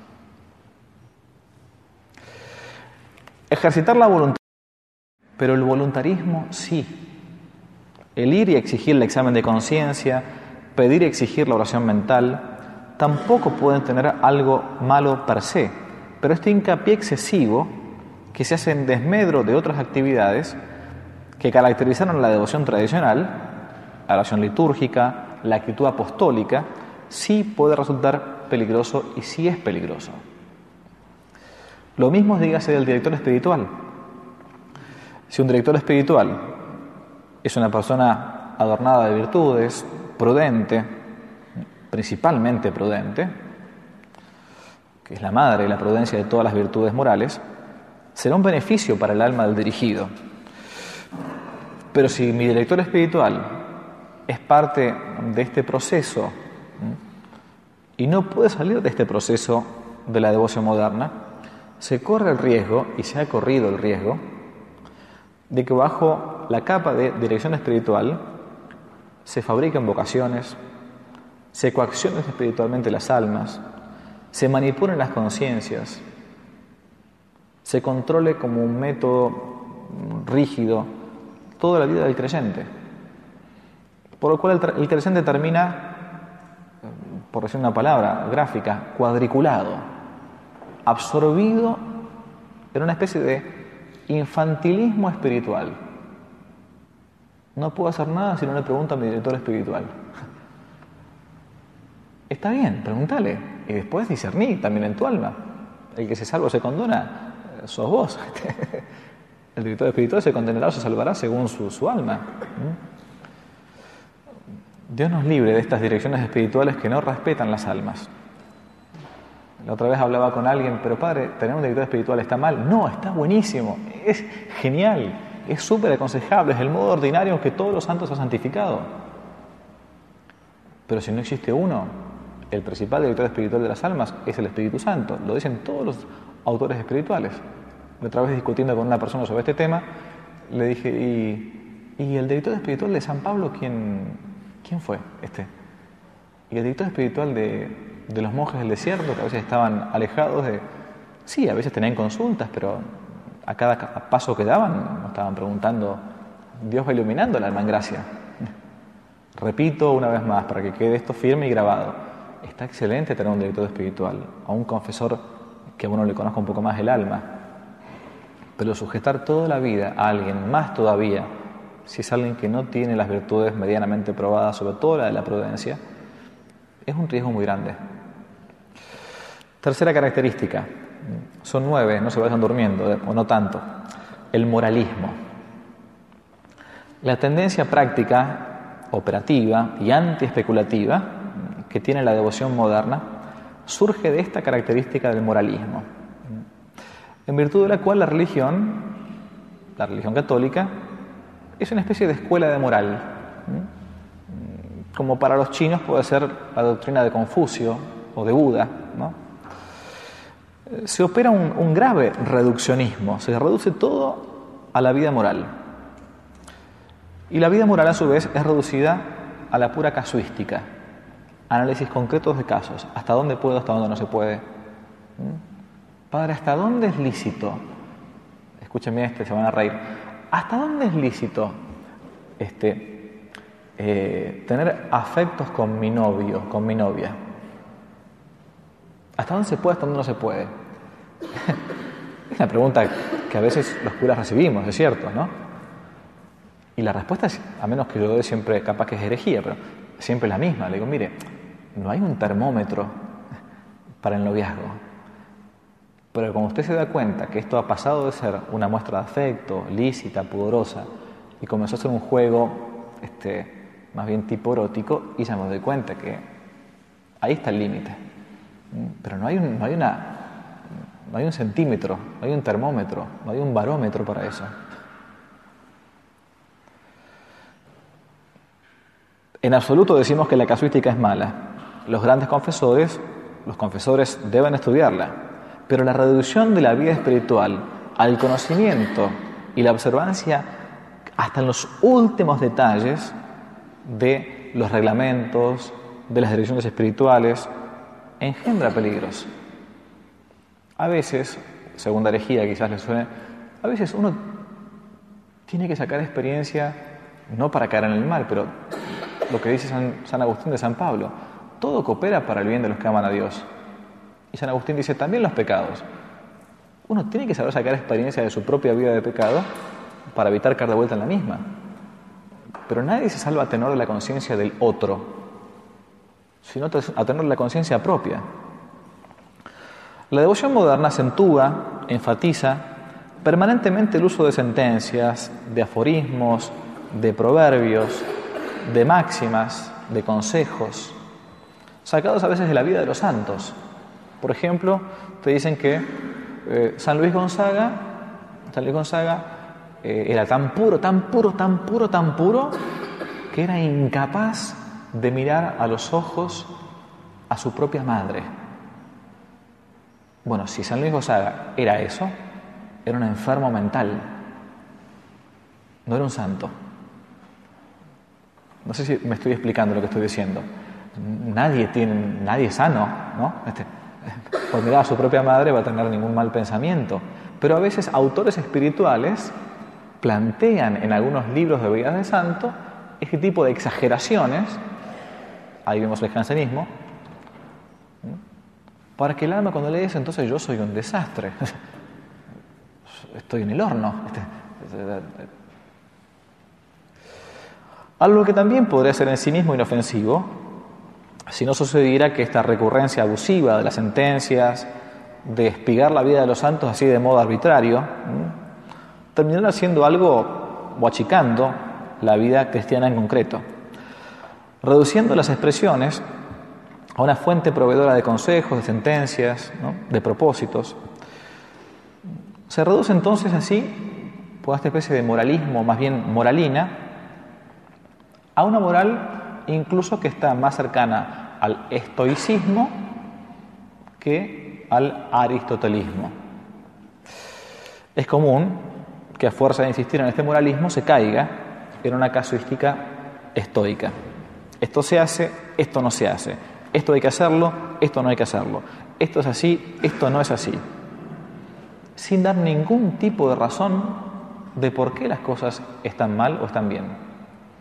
A: Ejercitar la voluntad, pero el voluntarismo sí. El ir y exigir el examen de conciencia, pedir y exigir la oración mental, tampoco pueden tener algo malo per se, pero este hincapié excesivo que se hace en desmedro de otras actividades que caracterizaron la devoción tradicional, la oración litúrgica, la actitud apostólica, sí puede resultar peligroso y sí es peligroso. Lo mismo dígase del director espiritual. Si un director espiritual es una persona adornada de virtudes, prudente, principalmente prudente, que es la madre y la prudencia de todas las virtudes morales, será un beneficio para el alma del dirigido. Pero si mi director espiritual es parte de este proceso y no puede salir de este proceso de la devoción moderna, se corre el riesgo, y se ha corrido el riesgo, de que bajo la capa de dirección espiritual se fabriquen vocaciones, se coaccionen espiritualmente las almas, se manipulen las conciencias, se controle como un método rígido toda la vida del creyente. Por lo cual el, el creyente termina, por decir una palabra gráfica, cuadriculado, absorbido en una especie de infantilismo espiritual. No puedo hacer nada si no le pregunto a mi director espiritual. Está bien, pregúntale. Y después discerní también en tu alma. El que se salva o se condena, sos vos. El director espiritual se condenará o se salvará según su, su alma. Dios nos libre de estas direcciones espirituales que no respetan las almas. La otra vez hablaba con alguien, pero padre, ¿tener un director espiritual está mal? No, está buenísimo, es genial, es súper aconsejable, es el modo ordinario que todos los santos han santificado. Pero si no existe uno, el principal director espiritual de las almas es el Espíritu Santo, lo dicen todos los autores espirituales. La otra vez discutiendo con una persona sobre este tema, le dije, ¿y, y el director espiritual de San Pablo quién, quién fue? Este? Y el director espiritual de... de los monjes del desierto, que a veces estaban alejados de... Sí, a veces tenían consultas, pero a cada paso que daban nos estaban preguntando, Dios va iluminando el alma en gracia. Repito una vez más, para que quede esto firme y grabado, está excelente tener un director espiritual, a un confesor que a uno le conozca un poco más el alma, pero sujetar toda la vida a alguien, más todavía, si es alguien que no tiene las virtudes medianamente probadas, sobre todo la de la prudencia, es un riesgo muy grande. Tercera característica, son nueve, no se vayan durmiendo, o no tanto, el moralismo. La tendencia práctica, operativa y anti-especulativa que tiene la devoción moderna surge de esta característica del moralismo, en virtud de la cual la religión, la religión católica, es una especie de escuela de moral, como para los chinos puede ser la doctrina de Confucio o de Buda, ¿no? Se opera un, un grave reduccionismo, se reduce todo a la vida moral. Y la vida moral, a su vez, es reducida a la pura casuística, análisis concretos de casos, hasta dónde puedo, hasta dónde no se puede. ¿Mm? Padre, ¿hasta dónde es lícito? Escúchenme este, se van a reír. ¿Hasta dónde es lícito este, eh, tener afectos con mi novio, con mi novia? ¿Hasta dónde se puede, hasta dónde no se puede? Es una pregunta que a veces los curas recibimos, es cierto, ¿no? Y la respuesta es, a menos que yo dé siempre, capaz que es herejía, pero siempre la misma. Le digo, mire, no hay un termómetro para el noviazgo. Pero cuando usted se da cuenta que esto ha pasado de ser una muestra de afecto, lícita, pudorosa, y comenzó a ser un juego este, más bien tipo erótico, y ya me doy cuenta que ahí está el límite. Pero no hay, un, no hay una, no hay un centímetro, no hay un termómetro, no hay un barómetro para eso. En absoluto decimos que la casuística es mala. Los grandes confesores, los confesores deben estudiarla, pero la reducción de la vida espiritual al conocimiento y la observancia hasta en los últimos detalles de los reglamentos, de las direcciones espirituales, engendra peligros. A veces, segunda herejía quizás les suene, a veces uno tiene que sacar experiencia no para caer en el mal, pero lo que dice San, San Agustín de San Pablo, todo coopera para el bien de los que aman a Dios. Y San Agustín dice también los pecados. Uno tiene que saber sacar experiencia de su propia vida de pecado para evitar caer de vuelta en la misma. Pero nadie se salva a tenor de la conciencia del otro, sino a tener la conciencia propia. La devoción moderna acentúa, enfatiza permanentemente el uso de sentencias, de aforismos, de proverbios, de máximas, de consejos, sacados a veces de la vida de los santos. Por ejemplo, te dicen que eh, San Luis Gonzaga, San Luis Gonzaga eh, era tan puro, tan puro, tan puro, tan puro, que era incapaz de mirar a los ojos a su propia madre. Bueno, si San Luis Gonzaga era eso, era un enfermo mental, no era un santo. No sé si me estoy explicando lo que estoy diciendo. Nadie tiene, nadie es sano, ¿no? Este, por mirar a su propia madre va a tener ningún mal pensamiento. Pero a veces autores espirituales plantean en algunos libros de vidas de santo este tipo de exageraciones. Ahí vemos el jansenismo, para que el alma cuando lee eso, entonces yo soy un desastre, estoy en el horno. Algo que también podría ser en sí mismo inofensivo, si no sucediera que esta recurrencia abusiva de las sentencias, de espigar la vida de los santos así de modo arbitrario, terminara siendo algo o achicando la vida cristiana en concreto, reduciendo las expresiones a una fuente proveedora de consejos, de sentencias, ¿no?, de propósitos. Se reduce entonces así, por esta especie de moralismo, más bien moralina, a una moral incluso que está más cercana al estoicismo que al aristotelismo. Es común que a fuerza de insistir en este moralismo se caiga en una casuística estoica. Esto se hace, esto no se hace. Esto hay que hacerlo, esto no hay que hacerlo. Esto es así, esto no es así. Sin dar ningún tipo de razón de por qué las cosas están mal o están bien.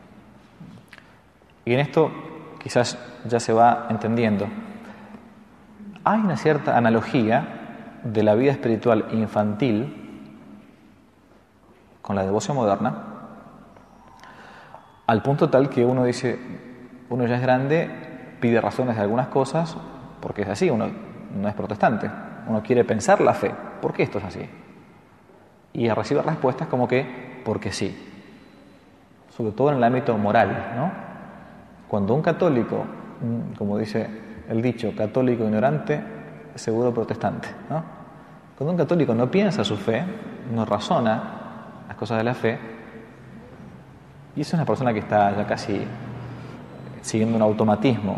A: Y en esto quizás ya se va entendiendo. Hay una cierta analogía de la vida espiritual infantil con la devoción moderna, al punto tal que uno dice, uno ya es grande, pide razones de algunas cosas, porque es así, uno no es protestante, uno quiere pensar la fe, ¿por qué esto es así? Y recibe respuestas como que, porque sí, sobre todo en el ámbito moral, ¿no? Cuando un católico como dice el dicho, católico ignorante, seguro protestante, ¿no? Cuando un católico no piensa su fe, no razona las cosas de la fe, y es una persona que está ya casi siguiendo un automatismo.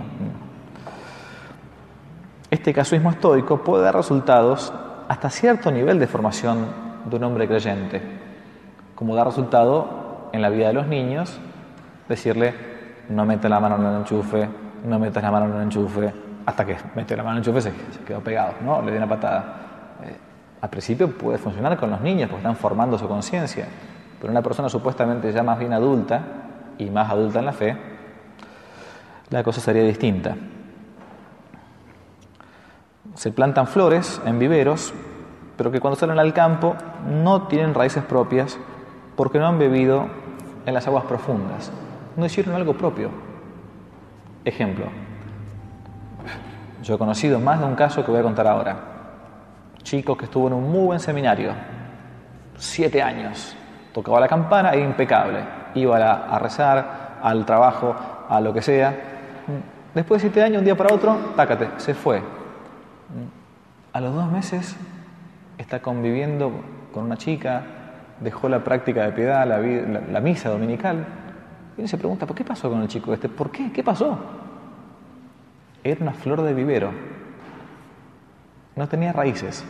A: Este casuismo estoico puede dar resultados hasta cierto nivel de formación de un hombre creyente, como da resultado en la vida de los niños, decirle no metas la mano en el enchufe, no metas la mano en el enchufe, hasta que mete la mano en el enchufe se, se quedó pegado, ¿no? Le dio una patada. Eh, al principio puede funcionar con los niños porque están formando su conciencia, pero una persona supuestamente ya más bien adulta y más adulta en la fe, la cosa sería distinta. Se plantan flores en viveros, pero que cuando salen al campo no tienen raíces propias porque no han bebido en las aguas profundas, no hicieron algo propio. Ejemplo, yo he conocido más de un caso que voy a contar ahora. Chico que estuvo en un muy buen seminario, siete años, tocaba la campana e impecable, iba a, la, a rezar, al trabajo, a lo que sea. Después de siete años, un día para otro, tácate, se fue. A los dos meses está conviviendo con una chica, dejó la práctica de piedad, la, la, la misa dominical, y uno se pregunta, ¿por qué pasó con el chico este? ¿Por qué? ¿Qué pasó? Era una flor de vivero, no tenía raíces.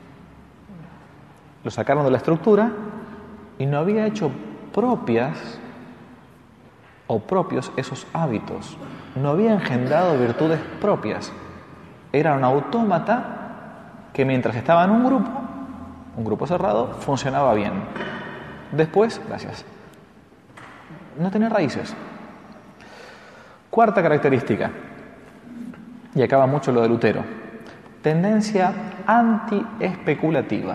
A: Lo sacaron de la estructura y no había hecho propias o propios esos hábitos, no había engendrado virtudes propias. Era un autómata que mientras estaba en un grupo, un grupo cerrado, funcionaba bien. Después, gracias, no tenía raíces. Cuarta característica, y acaba mucho lo de Lutero, tendencia anti-especulativa.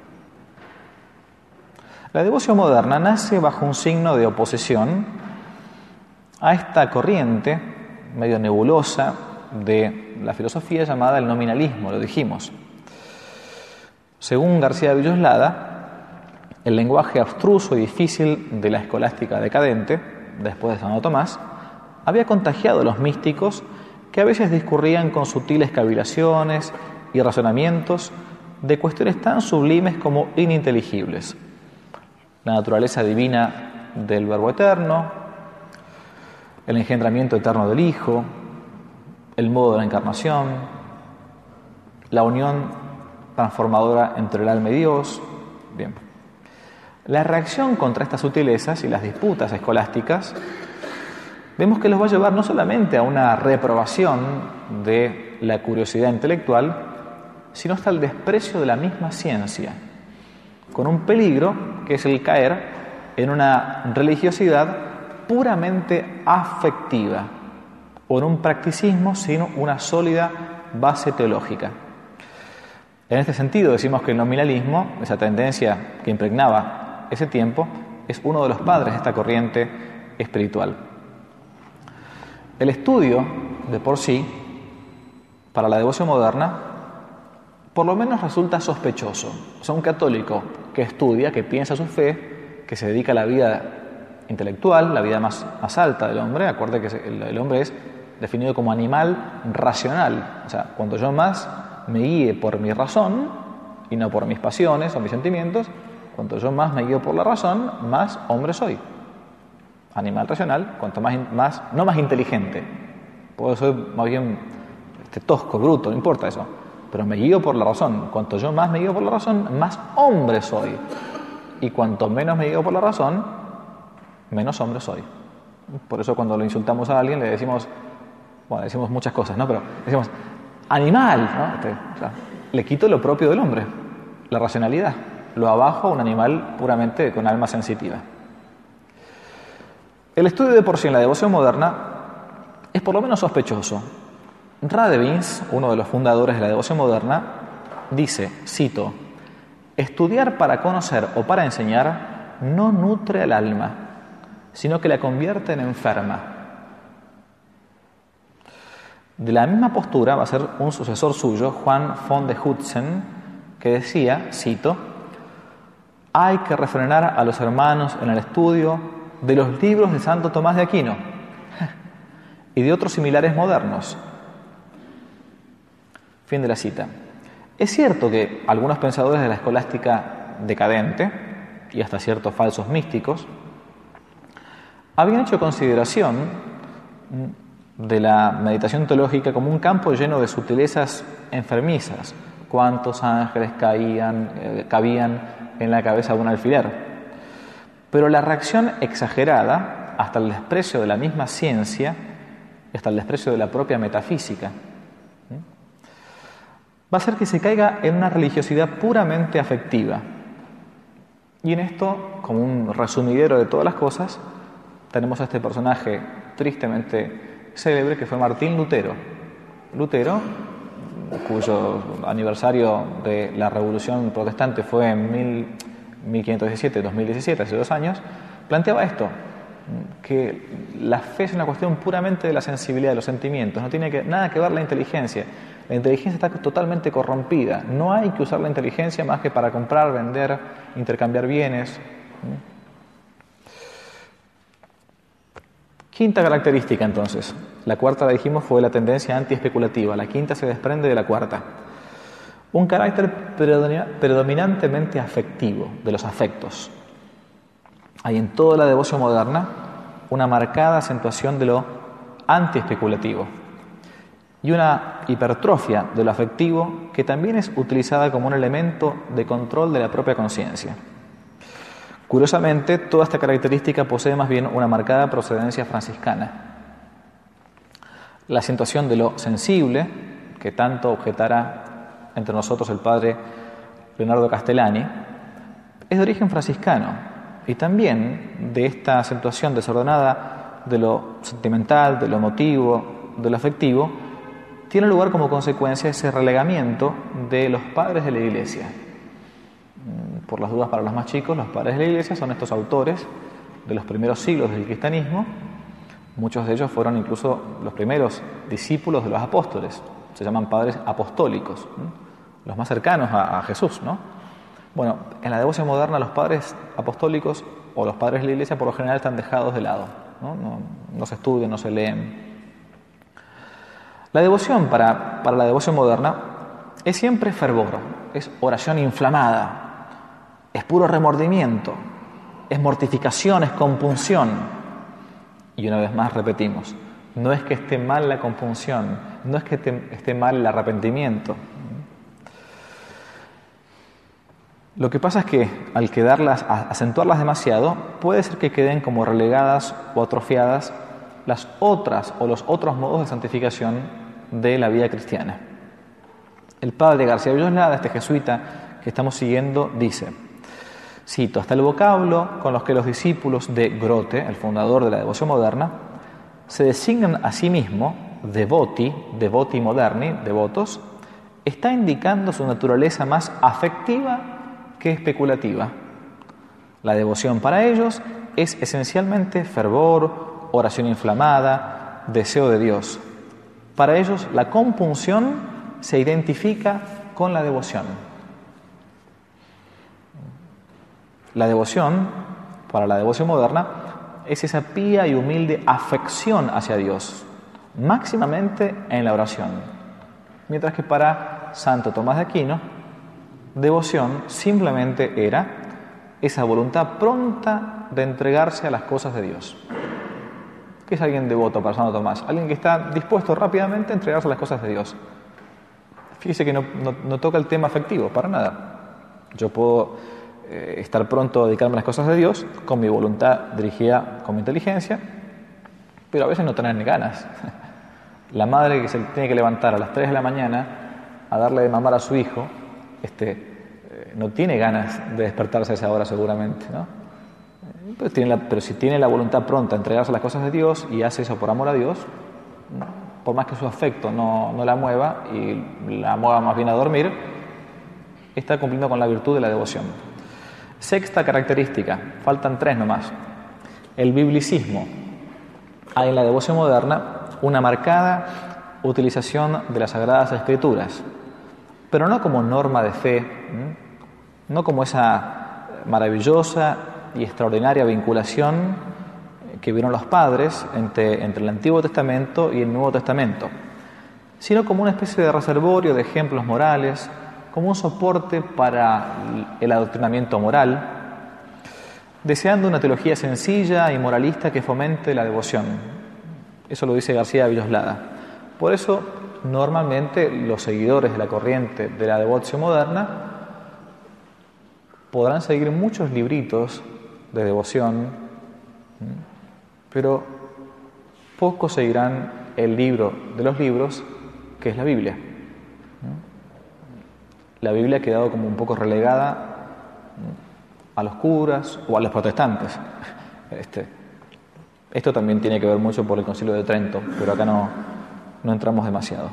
A: La devoción moderna nace bajo un signo de oposición a esta corriente medio nebulosa de la filosofía llamada el nominalismo, lo dijimos. Según García de Villoslada, el lenguaje abstruso y difícil de la escolástica decadente, después de Santo Tomás, había contagiado a los místicos que a veces discurrían con sutiles cavilaciones y razonamientos de cuestiones tan sublimes como ininteligibles. La naturaleza divina del Verbo eterno, el engendramiento eterno del Hijo, el modo de la encarnación, la unión transformadora entre el alma y Dios. Bien. La reacción contra estas sutilezas y las disputas escolásticas vemos que los va a llevar no solamente a una reprobación de la curiosidad intelectual, sino hasta el desprecio de la misma ciencia, con un peligro que es el caer en una religiosidad puramente afectiva o en un practicismo sin una sólida base teológica. En este sentido decimos que el nominalismo, esa tendencia que impregnaba ese tiempo, es uno de los padres de esta corriente espiritual. El estudio, de por sí, para la devoción moderna, por lo menos resulta sospechoso. O sea, un católico que estudia, que piensa su fe, que se dedica a la vida intelectual, la vida más, más alta del hombre. Acuérdate que el, el hombre es definido como animal racional. O sea, cuando yo más me guíe por mi razón y no por mis pasiones o mis sentimientos, cuanto yo más me guío por la razón, más hombre soy. Animal racional, cuanto más, más no más inteligente. Puedo ser más bien este, tosco, bruto, no importa eso. Pero me guío por la razón. Cuanto yo más me guío por la razón, más hombre soy. Y cuanto menos me guío por la razón, menos hombre soy. Por eso cuando lo insultamos a alguien le decimos, bueno, decimos muchas cosas, ¿no? Pero decimos, animal, ¿no? Este, o sea, le quito lo propio del hombre, la racionalidad. Lo abajo a un animal puramente con alma sensitiva. El estudio de por sí en la devoción moderna es por lo menos sospechoso. Radevins, uno de los fundadores de la devoción moderna, dice, cito, estudiar para conocer o para enseñar no nutre al alma, sino que la convierte en enferma. De la misma postura va a ser un sucesor suyo, Juan von der Hutzen, que decía, cito, hay que refrenar a los hermanos en el estudio de los libros de Santo Tomás de Aquino. y de otros similares modernos. Fin de la cita. Es cierto que algunos pensadores de la escolástica decadente, y hasta ciertos falsos místicos, habían hecho consideración de la meditación teológica como un campo lleno de sutilezas enfermizas. Cuántos ángeles caían, eh, cabían en la cabeza de un alfiler. Pero la reacción exagerada, hasta el desprecio de la misma ciencia, hasta el desprecio de la propia metafísica, ¿sí?, va a hacer que se caiga en una religiosidad puramente afectiva. Y en esto, como un resumidero de todas las cosas, tenemos a este personaje tristemente célebre que fue Martín Lutero. Lutero, cuyo aniversario de la Revolución Protestante fue en mil quinientos diecisiete, dos mil diecisiete, hace dos años, planteaba esto, que la fe es una cuestión puramente de la sensibilidad, de los sentimientos, no tiene que, nada que ver la inteligencia. La inteligencia está totalmente corrompida, no hay que usar la inteligencia más que para comprar, vender, intercambiar bienes. Quinta característica, entonces. La cuarta, la dijimos, fue la tendencia antiespeculativa. La quinta se desprende de la cuarta. Un carácter predominantemente afectivo, de los afectos. Hay en toda la devoción moderna una marcada acentuación de lo antiespeculativo y una hipertrofia de lo afectivo que también es utilizada como un elemento de control de la propia conciencia. Curiosamente, toda esta característica posee más bien una marcada procedencia franciscana. La acentuación de lo sensible, que tanto objetará entre nosotros el padre Leonardo Castellani, es de origen franciscano, y también de esta acentuación desordenada de lo sentimental, de lo emotivo, de lo afectivo, tiene lugar como consecuencia ese relegamiento de los padres de la Iglesia. Por las dudas para los más chicos, los padres de la Iglesia son estos autores de los primeros siglos del cristianismo. Muchos de ellos fueron incluso los primeros discípulos de los apóstoles. Se llaman padres apostólicos, ¿no?, los más cercanos a, a Jesús, ¿no? Bueno, en la devoción moderna los padres apostólicos o los padres de la Iglesia por lo general están dejados de lado, ¿no? No, no se estudian, no se leen. La devoción para, para la devoción moderna es siempre fervor, es oración inflamada, es puro remordimiento, es mortificación, es compunción. Y una vez más repetimos, no es que esté mal la compunción, no es que esté mal el arrepentimiento. Lo que pasa es que al quedarlas, acentuarlas demasiado, puede ser que queden como relegadas o atrofiadas las otras o los otros modos de santificación de la vida cristiana. El padre García Villoslada, este jesuita que estamos siguiendo, dice, cito, hasta el vocablo con los que los discípulos de Grote, el fundador de la devoción moderna, se designan a sí mismo devoti, devoti moderni, devotos, está indicando su naturaleza más afectiva que especulativa. La devoción para ellos es esencialmente fervor, oración inflamada, deseo de Dios. Para ellos la compunción se identifica con la devoción. La devoción, para la devoción moderna, es esa pía y humilde afección hacia Dios, máximamente en la oración. Mientras que para Santo Tomás de Aquino, devoción simplemente era esa voluntad pronta de entregarse a las cosas de Dios. ¿Qué es alguien devoto para Santo Tomás? Alguien que está dispuesto rápidamente a entregarse a las cosas de Dios. Fíjese que no, no, no toca el tema afectivo, para nada. Yo puedo eh, estar pronto a dedicarme a las cosas de Dios con mi voluntad dirigida con mi inteligencia, pero a veces no tener ni ganas. La madre que se tiene que levantar a las tres de la mañana a darle de mamar a su hijo, este, eh, no tiene ganas de despertarse a esa hora seguramente, ¿no? Pero, tiene la, pero si tiene la voluntad pronta a entregarse a las cosas de Dios y hace eso por amor a Dios, por más que su afecto no, no la mueva y la mueva más bien a dormir, está cumpliendo con la virtud de la devoción. Sexta característica, faltan tres nomás, el biblicismo. Hay en la devoción moderna una marcada utilización de las Sagradas Escrituras, pero no como norma de fe, no como esa maravillosa y extraordinaria vinculación que vieron los padres entre, entre el Antiguo Testamento y el Nuevo Testamento, sino como una especie de reservorio de ejemplos morales, como un soporte para el adoctrinamiento moral, deseando una teología sencilla y moralista que fomente la devoción. Eso lo dice García Villoslada. Por eso, normalmente, los seguidores de la corriente de la devoció moderna podrán seguir muchos libritos de devoción, pero pocos seguirán el libro de los libros, que es la Biblia. La Biblia ha quedado como un poco relegada a los curas o a los protestantes. Este, esto también tiene que ver mucho por el Concilio de Trento, pero acá no, no entramos demasiado.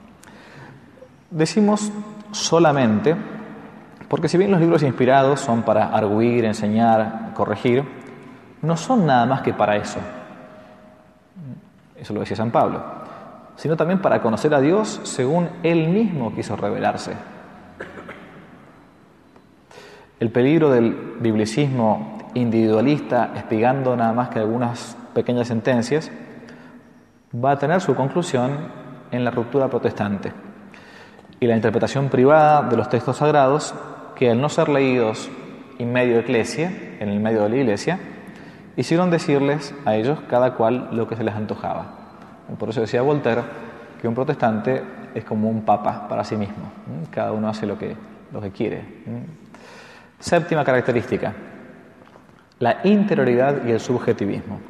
A: Decimos solamente, porque si bien los libros inspirados son para arguir, enseñar, corregir, no son nada más que para eso. Eso lo decía San Pablo, sino también para conocer a Dios según Él mismo quiso revelarse. El peligro del biblicismo individualista, espigando nada más que algunas pequeñas sentencias, va a tener su conclusión en la ruptura protestante y la interpretación privada de los textos sagrados que, al no ser leídos in medio ecclesia, en el medio de la iglesia, hicieron decirles a ellos cada cual lo que se les antojaba. Por eso decía Voltaire que un protestante es como un papa para sí mismo. Cada uno hace lo que, lo que quiere. Séptima característica: la interioridad y el subjetivismo.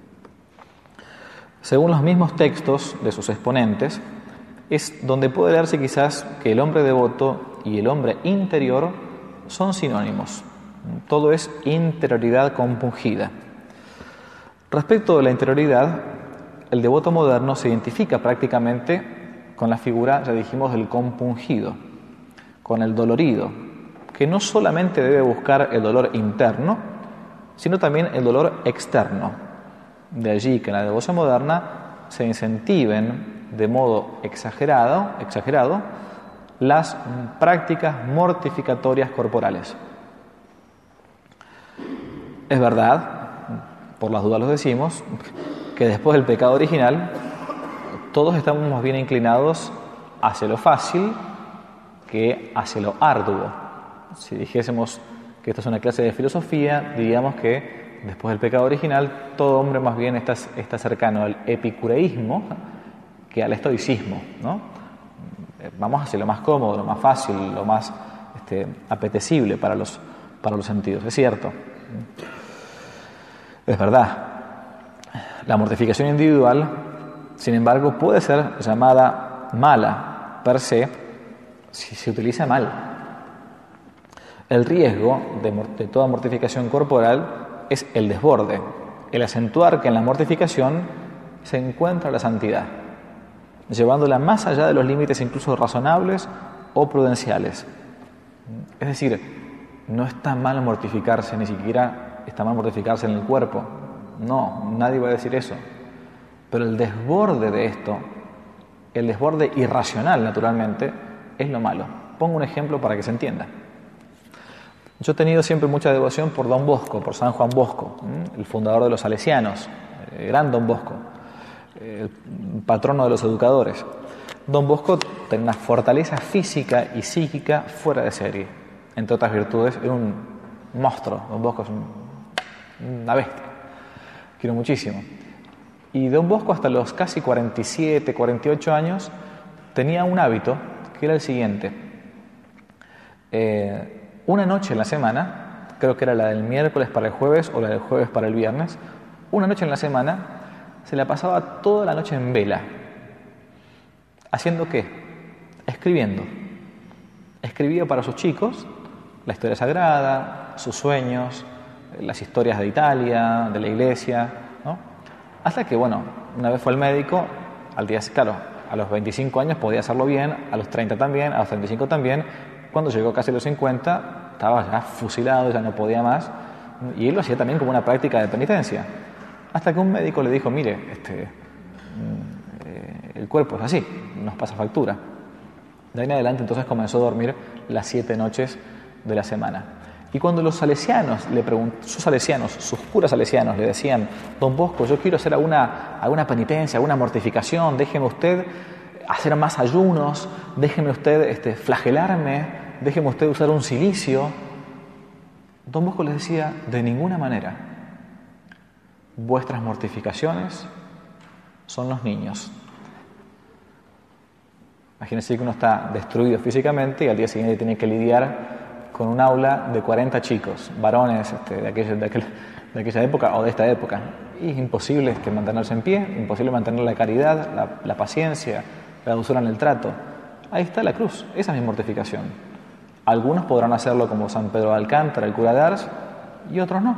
A: Según los mismos textos de sus exponentes, es donde puede leerse quizás que el hombre devoto y el hombre interior son sinónimos. Todo es interioridad compungida. Respecto de la interioridad, el devoto moderno se identifica prácticamente con la figura, ya dijimos, del compungido, con el dolorido, que no solamente debe buscar el dolor interno, sino también el dolor externo. De allí que en la devoción moderna se incentiven de modo exagerado, exagerado las prácticas mortificatorias corporales. Es verdad, por las dudas lo decimos, que después del pecado original todos estamos más bien inclinados hacia lo fácil que hacia lo arduo. Si dijésemos que esto es una clase de filosofía, diríamos que después del pecado original todo hombre más bien está, está cercano al epicureísmo que al estoicismo, ¿no? Vamos hacia lo más cómodo, lo más fácil, lo más este, apetecible para los, para los sentidos. Es cierto. Es verdad. La mortificación individual, sin embargo, puede ser llamada mala per se si se utiliza mal. El riesgo de, de toda mortificación corporal es el desborde, el acentuar que en la mortificación se encuentra la santidad, llevándola más allá de los límites incluso razonables o prudenciales. Es decir, no está mal mortificarse, ni siquiera está mal mortificarse en el cuerpo. No, nadie va a decir eso. Pero el desborde de esto, el desborde irracional, naturalmente, es lo malo. Pongo un ejemplo para que se entienda. Yo he tenido siempre mucha devoción por Don Bosco, por San Juan Bosco, el fundador de los salesianos, el gran Don Bosco, el patrono de los educadores. Don Bosco tenía una fortaleza física y psíquica fuera de serie. Entre otras virtudes, era un monstruo. Don Bosco es un, una bestia. Quiero muchísimo. Y Don Bosco, hasta los casi cuarenta y siete, cuarenta y ocho años, tenía un hábito que era el siguiente. Eh, una noche en la semana, creo que era la del miércoles para el jueves o la del jueves para el viernes, una noche en la semana se la pasaba toda la noche en vela. ¿Haciendo qué? Escribiendo. Escribía para sus chicos la historia sagrada, sus sueños, las historias de Italia, de la iglesia, ¿no? Hasta que, bueno, una vez fue al médico, al día, claro, a los veinticinco años podía hacerlo bien, a los treinta también, a los treinta y cinco también. Cuando llegó casi a los cincuenta, estaba ya fusilado, ya no podía más, y él lo hacía también como una práctica de penitencia. Hasta que un médico le dijo, mire, este, eh, el cuerpo es así, nos pasa factura. De ahí en adelante entonces comenzó a dormir las siete noches de la semana. Y cuando los salesianos, le pregunt- sus salesianos, sus curas salesianos le decían, don Bosco, yo quiero hacer alguna, alguna penitencia, alguna mortificación, déjeme usted hacer más ayunos, déjeme usted este, flagelarme, déjeme usted usar un cilicio. Don Bosco les decía, de ninguna manera. Vuestras mortificaciones son los niños. Imagínense que uno está destruido físicamente y al día siguiente tiene que lidiar con un aula de cuarenta chicos, varones este, de, aquella, de, aquel, de aquella época o de esta época. Y es imposible este, mantenerse en pie, imposible mantener la caridad, la, la paciencia, la dulzura en el trato. Ahí está la cruz, esa es mi mortificación. Algunos podrán hacerlo como San Pedro de Alcántara, el cura de Ars, y otros no.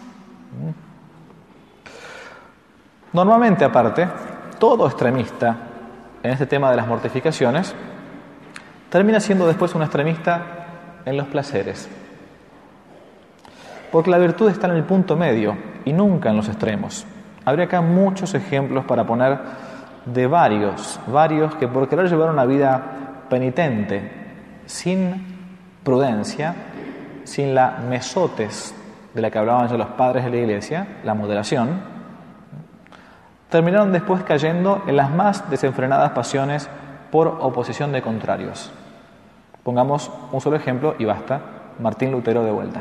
A: Normalmente, aparte, todo extremista en este tema de las mortificaciones termina siendo después un extremista en los placeres. Porque la virtud está en el punto medio y nunca en los extremos. Habría acá muchos ejemplos para poner de varios, varios que por querer llevar una vida penitente, sin prudencia, sin la mesotes de la que hablaban ya los padres de la Iglesia, la moderación, terminaron después cayendo en las más desenfrenadas pasiones por oposición de contrarios. Pongamos un solo ejemplo y basta, Martín Lutero de vuelta.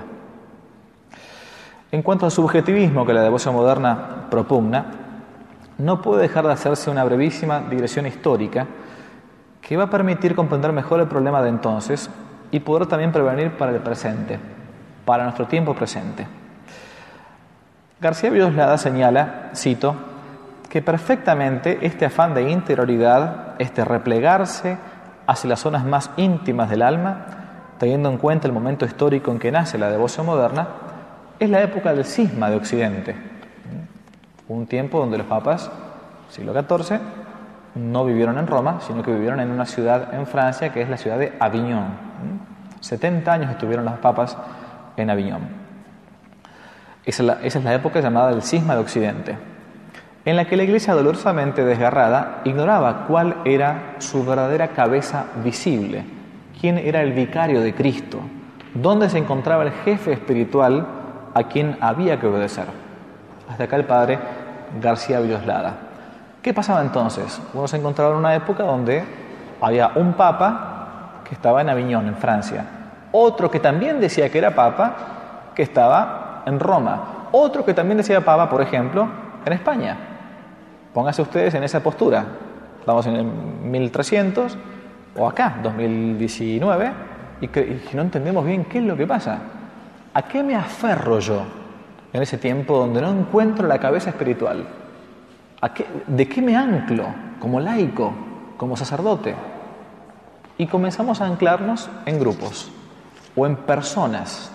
A: En cuanto al subjetivismo que la devoción moderna propugna, no puede dejar de hacerse una brevísima digresión histórica que va a permitir comprender mejor el problema de entonces y poder también prevenir para el presente, para nuestro tiempo presente. García Villoslada señala, cito, que perfectamente este afán de interioridad, este replegarse hacia las zonas más íntimas del alma, teniendo en cuenta el momento histórico en que nace la devoción moderna, es la época del cisma de Occidente. Un tiempo donde los papas, siglo catorce, no vivieron en Roma, sino que vivieron en una ciudad en Francia que es la ciudad de Aviñón. setenta años estuvieron los papas en Aviñón. Esa es la, esa es la época llamada del cisma de Occidente, en la que la Iglesia, dolorosamente desgarrada, ignoraba cuál era su verdadera cabeza visible, quién era el vicario de Cristo, dónde se encontraba el jefe espiritual a quien había que obedecer. Hasta acá el padre García Villoslada. ¿Qué pasaba entonces? Uno se encontraba en una época donde había un papa que estaba en Aviñón, en Francia, otro que también decía que era papa, que estaba en Roma, otro que también decía papa, por ejemplo, en España. Pónganse ustedes en esa postura. Estamos en el mil trescientos o acá, dos mil diecinueve, y, que, y no entendemos bien qué es lo que pasa. ¿A qué me aferro yo en ese tiempo donde no encuentro la cabeza espiritual? ¿A qué, ¿De qué me anclo como laico, como sacerdote? Y comenzamos a anclarnos en grupos o en personas.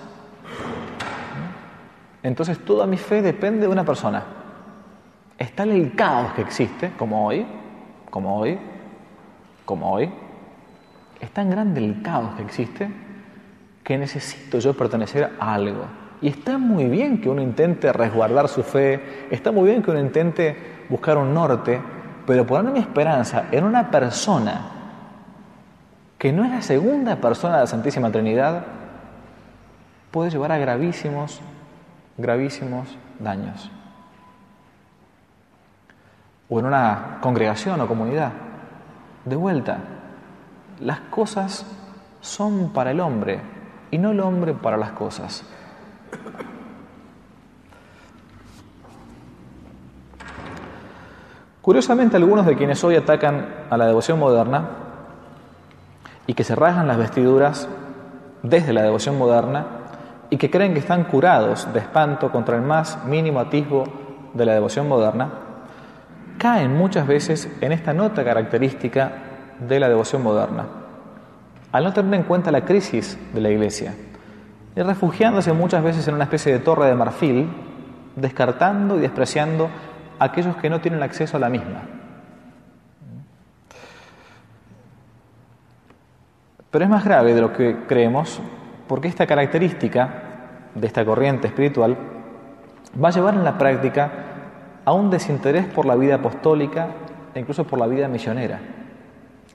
A: Entonces toda mi fe depende de una persona. Es tal el caos que existe, como hoy, como hoy, como hoy. Es tan grande el caos que existe que necesito yo pertenecer a algo. Y está muy bien que uno intente resguardar su fe, está muy bien que uno intente buscar un norte, pero poner mi esperanza en una persona que no es la segunda persona de la Santísima Trinidad puede llevar a gravísimos, gravísimos daños. O en una congregación o comunidad. De vuelta, las cosas son para el hombre y no el hombre para las cosas. Curiosamente, algunos de quienes hoy atacan a la devoción moderna y que se rasgan las vestiduras desde la devoción moderna y que creen que están curados de espanto contra el más mínimo atisbo de la devoción moderna, caen muchas veces en esta nota característica de la devoción moderna, al no tener en cuenta la crisis de la Iglesia y refugiándose muchas veces en una especie de torre de marfil, descartando y despreciando a aquellos que no tienen acceso a la misma. Pero es más grave de lo que creemos, porque esta característica de esta corriente espiritual va a llevar en la práctica a un desinterés por la vida apostólica e incluso por la vida misionera.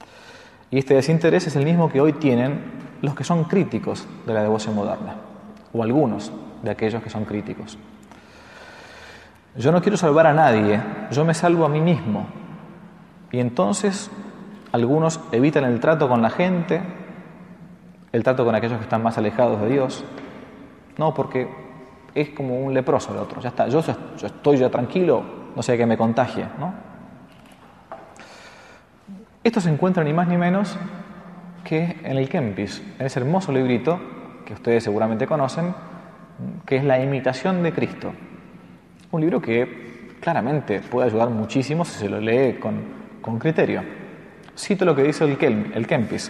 A: Y este desinterés es el mismo que hoy tienen los que son críticos de la devoción moderna. o algunos de aquellos que son críticos. Yo no quiero salvar a nadie, yo me salvo a mí mismo. Y entonces algunos evitan el trato con la gente, el trato con aquellos que están más alejados de Dios. No, porque es como un leproso el otro, ya está, yo, yo estoy ya tranquilo, no sé que me contagie, ¿no? Esto se encuentra ni más ni menos que en el Kempis, en ese hermoso librito que ustedes seguramente conocen, que es La imitación de Cristo. Un libro que claramente puede ayudar muchísimo si se lo lee con, con criterio. Cito lo que dice el, Kel, el Kempis.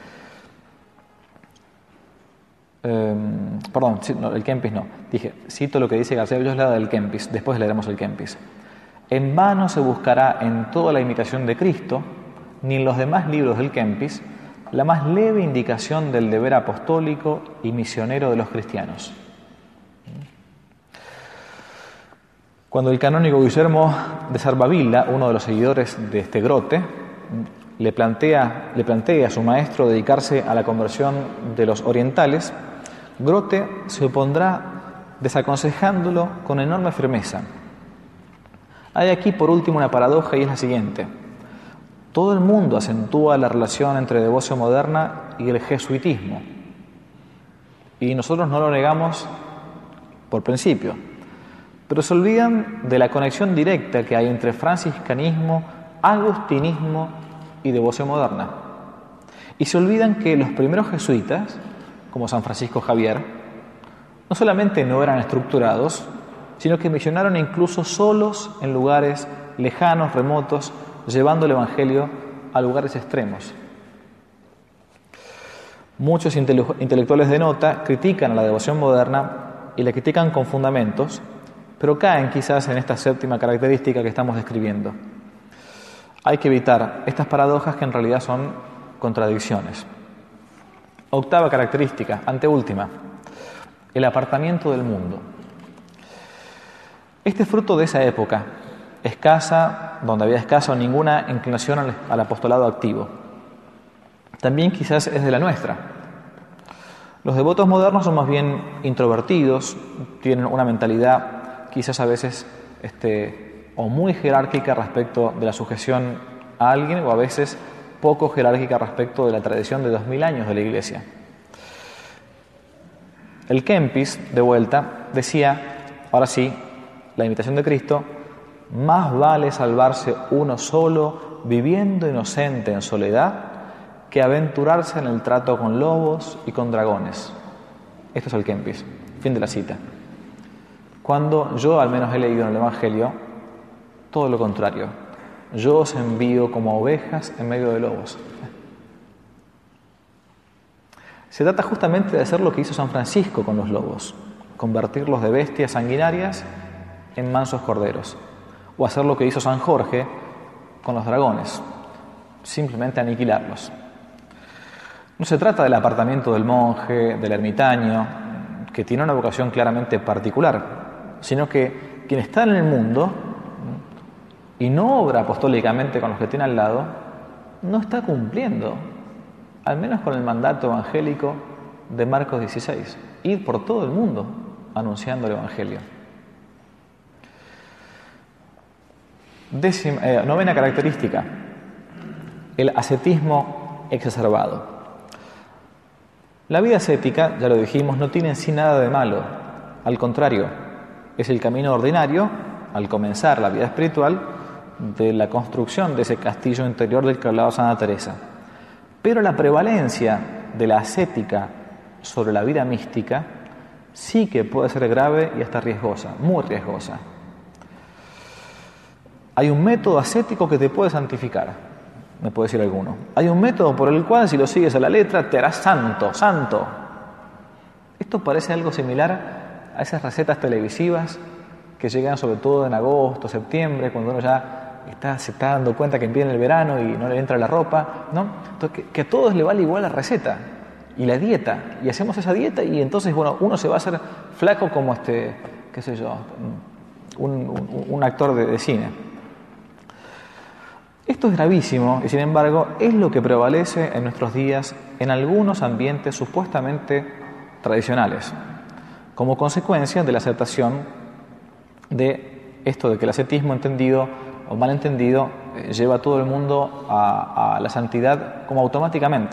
A: Eh, perdón, no, el Kempis no. Dije, cito lo que dice García Villoslada del Kempis, después leeremos el Kempis. En vano se buscará en toda la imitación de Cristo, ni en los demás libros del Kempis, la más leve indicación del deber apostólico y misionero de los cristianos. Cuando el canónigo Guillermo de Sarbavilla, uno de los seguidores de este Grote, le plantea, le plantea a su maestro dedicarse a la conversión de los orientales, Grote se opondrá desaconsejándolo con enorme firmeza. Hay aquí por último una paradoja y es la siguiente. Todo el mundo acentúa la relación entre devoción moderna y el jesuitismo. Y nosotros no lo negamos por principio. Pero se olvidan de la conexión directa que hay entre franciscanismo, agustinismo y devoción moderna. Y se olvidan que los primeros jesuitas, como San Francisco Javier, no solamente no eran estructurados, sino que misionaron incluso solos en lugares lejanos, remotos, llevando el Evangelio a lugares extremos. Muchos intele- intelectuales de nota critican a la devoción moderna y la critican con fundamentos, pero caen quizás en esta séptima característica que estamos describiendo. Hay que evitar estas paradojas que en realidad son contradicciones. Octava característica, anteúltima, el apartamiento del mundo. Este es fruto de esa época, escasa, donde había escasa o ninguna inclinación al, al apostolado activo. También quizás es de la nuestra. Los devotos modernos son más bien introvertidos, tienen una mentalidad quizás a veces este, o muy jerárquica respecto de la sujeción a alguien o a veces poco jerárquica respecto de la tradición de dos mil años de la Iglesia. El Kempis, de vuelta, decía, ahora sí, la imitación de Cristo, más vale salvarse uno solo viviendo inocente en soledad que aventurarse en el trato con lobos y con dragones. Esto es el Kempis. Fin de la cita. Cuando yo al menos he leído en el Evangelio, todo lo contrario. Yo os envío como ovejas en medio de lobos. Se trata justamente de hacer lo que hizo San Francisco con los lobos, convertirlos de bestias sanguinarias en mansos corderos, o hacer lo que hizo San Jorge con los dragones, simplemente aniquilarlos. No se trata del apartamiento del monje, del ermitaño, que tiene una vocación claramente particular, sino que quien está en el mundo y no obra apostólicamente con los que tiene al lado, no está cumpliendo, al menos con el mandato evangélico de Marcos dieciséis, ir por todo el mundo anunciando el Evangelio. Décima, eh, novena característica, el ascetismo exacerbado. La vida ascética, ya lo dijimos, no tiene en sí nada de malo, al contrario, es el camino ordinario, al comenzar la vida espiritual, de la construcción de ese castillo interior del que hablaba Santa Teresa. Pero la prevalencia de la ascética sobre la vida mística sí que puede ser grave y hasta riesgosa, muy riesgosa. Hay un método ascético que te puede santificar, me puede decir alguno. Hay un método por el cual, si lo sigues a la letra, te harás santo, santo. Esto parece algo similar a esas recetas televisivas que llegan sobre todo en agosto, septiembre, cuando uno ya está, se está dando cuenta que viene el verano y no le entra la ropa, ¿no? Entonces, que, que a todos le vale igual la receta y la dieta. Y hacemos esa dieta y entonces, bueno, uno se va a hacer flaco como este, qué sé yo, un, un, un actor de, de cine. Esto es gravísimo y, sin embargo, es lo que prevalece en nuestros días en algunos ambientes supuestamente tradicionales. como consecuencia de la aceptación de esto de que el ascetismo entendido o mal entendido eh, lleva a todo el mundo a, a la santidad como automáticamente.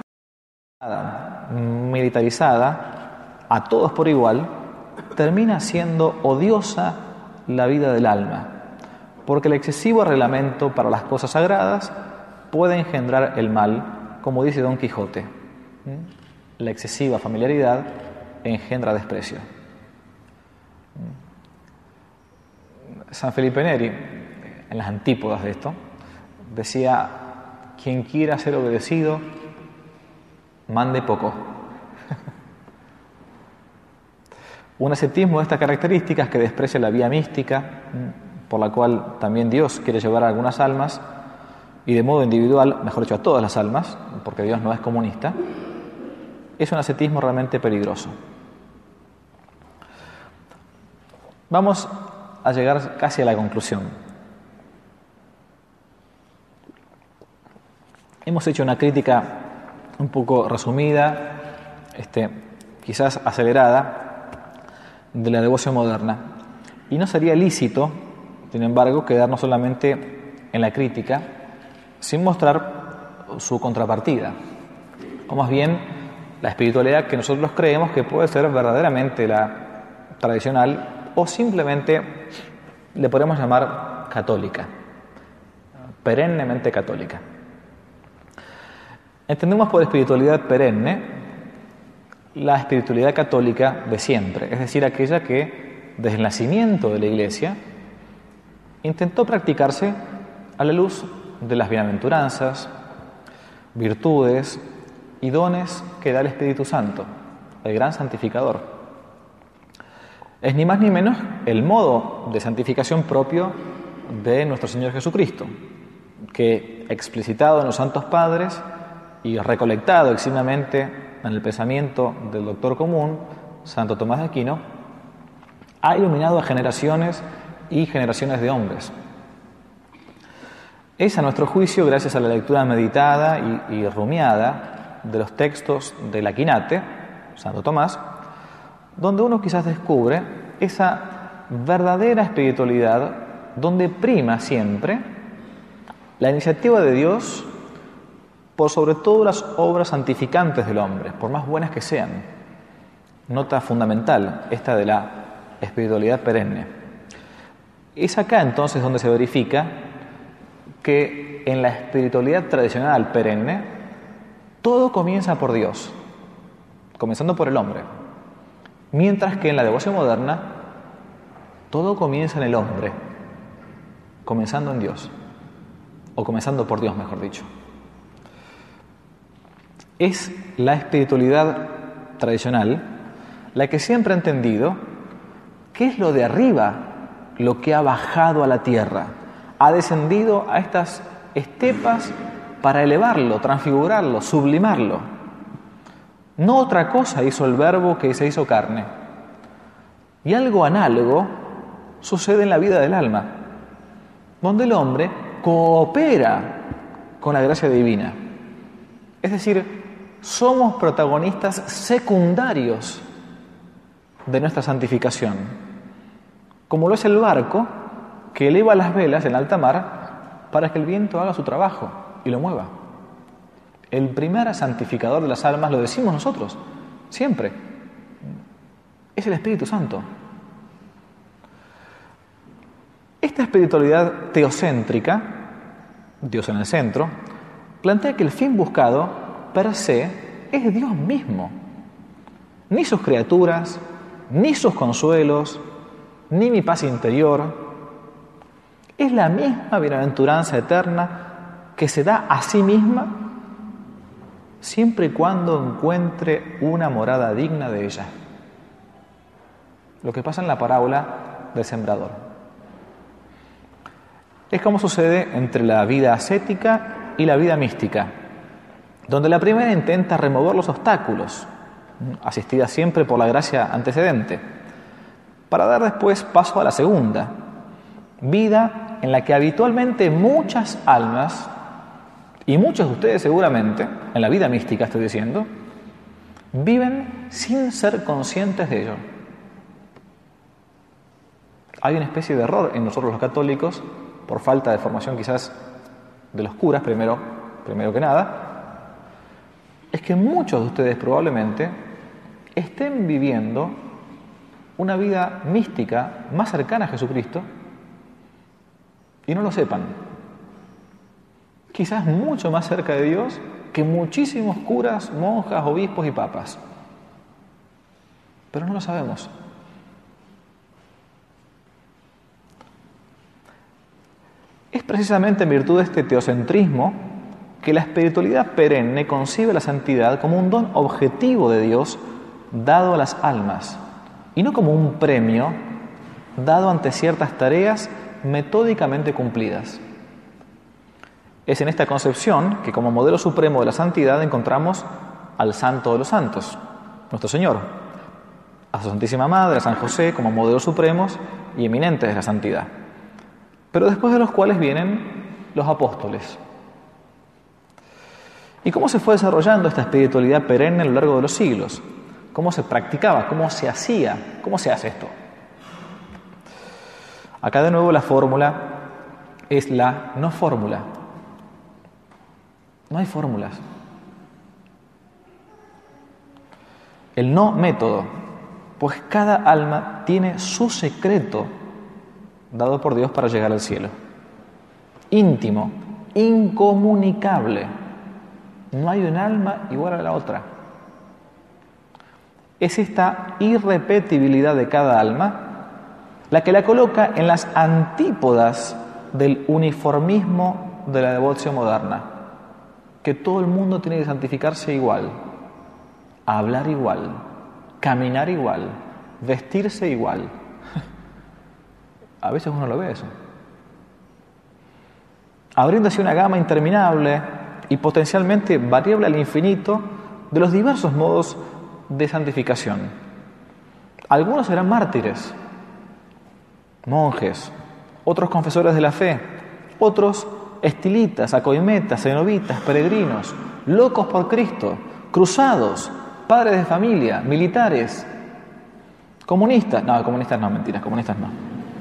A: Militarizada, a todos por igual, termina siendo odiosa la vida del alma, porque el excesivo reglamento para las cosas sagradas puede engendrar el mal, como dice Don Quijote. La excesiva familiaridad engendra desprecio. San Felipe Neri, en las antípodas de esto, decía: quien quiera ser obedecido, mande poco. Un ascetismo de estas características que desprecia la vía mística, por la cual también Dios quiere llevar a algunas almas, y de modo individual, mejor dicho, a todas las almas, porque Dios no es comunista, es un ascetismo realmente peligroso. Vamos a llegar casi a la conclusión. Hemos hecho una crítica un poco resumida, este, quizás acelerada, de la devoción moderna. Y no sería lícito, sin embargo, quedarnos solamente en la crítica, sin mostrar su contrapartida, o más bien la espiritualidad que nosotros creemos que puede ser verdaderamente la tradicional, o simplemente le podemos llamar católica, perennemente católica. Entendemos por espiritualidad perenne la espiritualidad católica de siempre, es decir, aquella que desde el nacimiento de la Iglesia intentó practicarse a la luz de las bienaventuranzas, virtudes y dones que da el Espíritu Santo, el gran santificador. Es ni más ni menos el modo de santificación propio de nuestro Señor Jesucristo, que, explicitado en los santos padres y recolectado eximamente en el pensamiento del doctor común, Santo Tomás de Aquino, ha iluminado a generaciones y generaciones de hombres. Es, a nuestro juicio, gracias a la lectura meditada y, y rumiada de los textos del Aquinate, Santo Tomás, donde uno quizás descubre esa verdadera espiritualidad donde prima siempre la iniciativa de Dios por sobre todo las obras santificantes del hombre, por más buenas que sean. Nota fundamental, esta de la espiritualidad perenne. Es acá entonces donde se verifica que en la espiritualidad tradicional perenne, todo comienza por Dios, comenzando por el hombre. Mientras que en la devoción moderna, todo comienza en el hombre, comenzando en Dios, o comenzando por Dios, mejor dicho. Es la espiritualidad tradicional la que siempre ha entendido qué es lo de arriba, lo que ha bajado a la tierra, ha descendido a estas estepas para elevarlo, transfigurarlo, sublimarlo. No otra cosa hizo el Verbo que se hizo carne. Y algo análogo sucede en la vida del alma, donde el hombre coopera con la gracia divina. Es decir, somos protagonistas secundarios de nuestra santificación, como lo es el barco que eleva las velas en alta mar para que el viento haga su trabajo y lo mueva. El primer santificador de las almas, lo decimos nosotros, siempre, es el Espíritu Santo. Esta espiritualidad teocéntrica, Dios en el centro, plantea que el fin buscado per se es Dios mismo. Ni sus criaturas, ni sus consuelos, ni mi paz interior. Es la misma bienaventuranza eterna que se da a sí misma siempre y cuando encuentre una morada digna de ella. Lo que pasa en la parábola del sembrador. Es como sucede entre la vida ascética y la vida mística, donde la primera intenta remover los obstáculos, asistida siempre por la gracia antecedente, para dar después paso a la segunda, vida en la que habitualmente muchas almas, y muchos de ustedes seguramente, en la vida mística estoy diciendo, viven sin ser conscientes de ello. Hay una especie de error en nosotros los católicos, por falta de formación quizás de los curas, primero, primero que nada, es que muchos de ustedes probablemente estén viviendo una vida mística más cercana a Jesucristo y no lo sepan. Quizás mucho más cerca de Dios que muchísimos curas, monjas, obispos y papas. Pero no lo sabemos. Es precisamente en virtud de este teocentrismo que la espiritualidad perenne concibe la santidad como un don objetivo de Dios dado a las almas y no como un premio dado ante ciertas tareas metódicamente cumplidas. Es en esta concepción que como modelo supremo de la santidad encontramos al Santo de los Santos, nuestro Señor, a su Santísima Madre, a San José, como modelos supremos y eminentes de la santidad. Pero después de los cuales vienen los apóstoles. ¿Y cómo se fue desarrollando esta espiritualidad perenne a lo largo de los siglos? ¿Cómo se practicaba? ¿Cómo se hacía? ¿Cómo se hace esto? Acá de nuevo la fórmula es la no fórmula. No hay fórmulas. El no método, pues cada alma tiene su secreto dado por Dios para llegar al cielo. Íntimo, incomunicable. No hay un alma igual a la otra. Es esta irrepetibilidad de cada alma la que la coloca en las antípodas del uniformismo de la devoción moderna, que todo el mundo tiene que santificarse igual, hablar igual, caminar igual, vestirse igual. A veces uno lo ve eso. Abriéndose una gama interminable y potencialmente variable al infinito de los diversos modos de santificación. Algunos serán mártires, monjes, otros confesores de la fe, otros estilitas, acoimetas, cenobitas, peregrinos, locos por Cristo, cruzados, padres de familia, militares, comunistas. No, comunistas no, mentiras, comunistas no.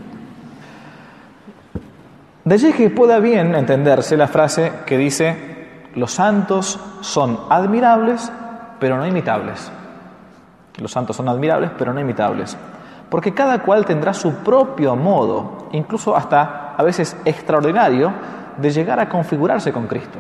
A: De allí que pueda bien entenderse la frase que dice: los santos son admirables, pero no imitables. Los santos son admirables, pero no imitables. Porque cada cual tendrá su propio modo, incluso hasta a veces extraordinario, de llegar a configurarse con Cristo.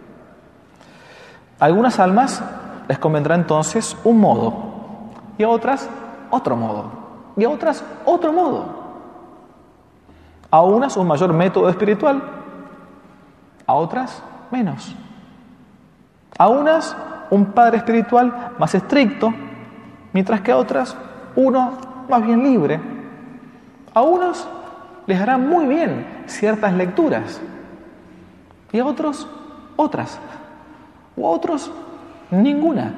A: A algunas almas les convendrá entonces un modo, y a otras otro modo, y a otras otro modo. A unas un mayor método espiritual, a otras menos. A unas un padre espiritual más estricto, mientras que a otras uno más bien libre. A unos les hará muy bien ciertas lecturas y a otros otras, o a otros ninguna.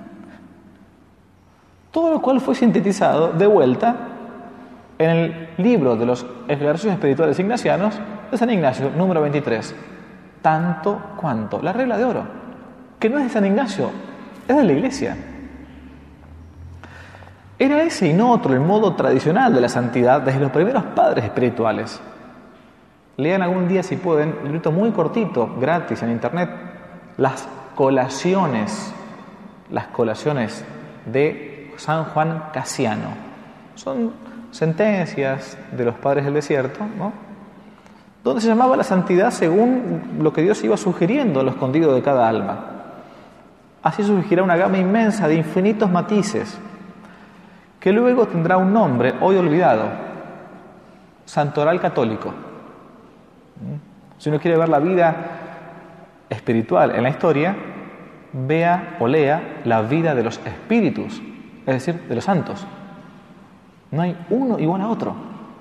A: Todo lo cual fue sintetizado de vuelta en el libro de los ejercicios espirituales ignacianos de San Ignacio, número veintitrés. Tanto cuanto, la regla de oro, que no es de San Ignacio, es de la Iglesia. Era ese y no otro el modo tradicional de la santidad desde los primeros padres espirituales. Lean algún día, si pueden, un librito muy cortito, gratis en internet, las colaciones, las colaciones de San Juan Casiano. Son sentencias de los padres del desierto, ¿no?, donde se llamaba la santidad según lo que Dios iba sugiriendo en lo escondido de cada alma. Así surgirá una gama inmensa de infinitos matices, que luego tendrá un nombre hoy olvidado: santoral católico. Si uno quiere ver la vida espiritual en la historia, vea o lea la vida de los espíritus, es decir, de los santos. No hay uno igual a otro.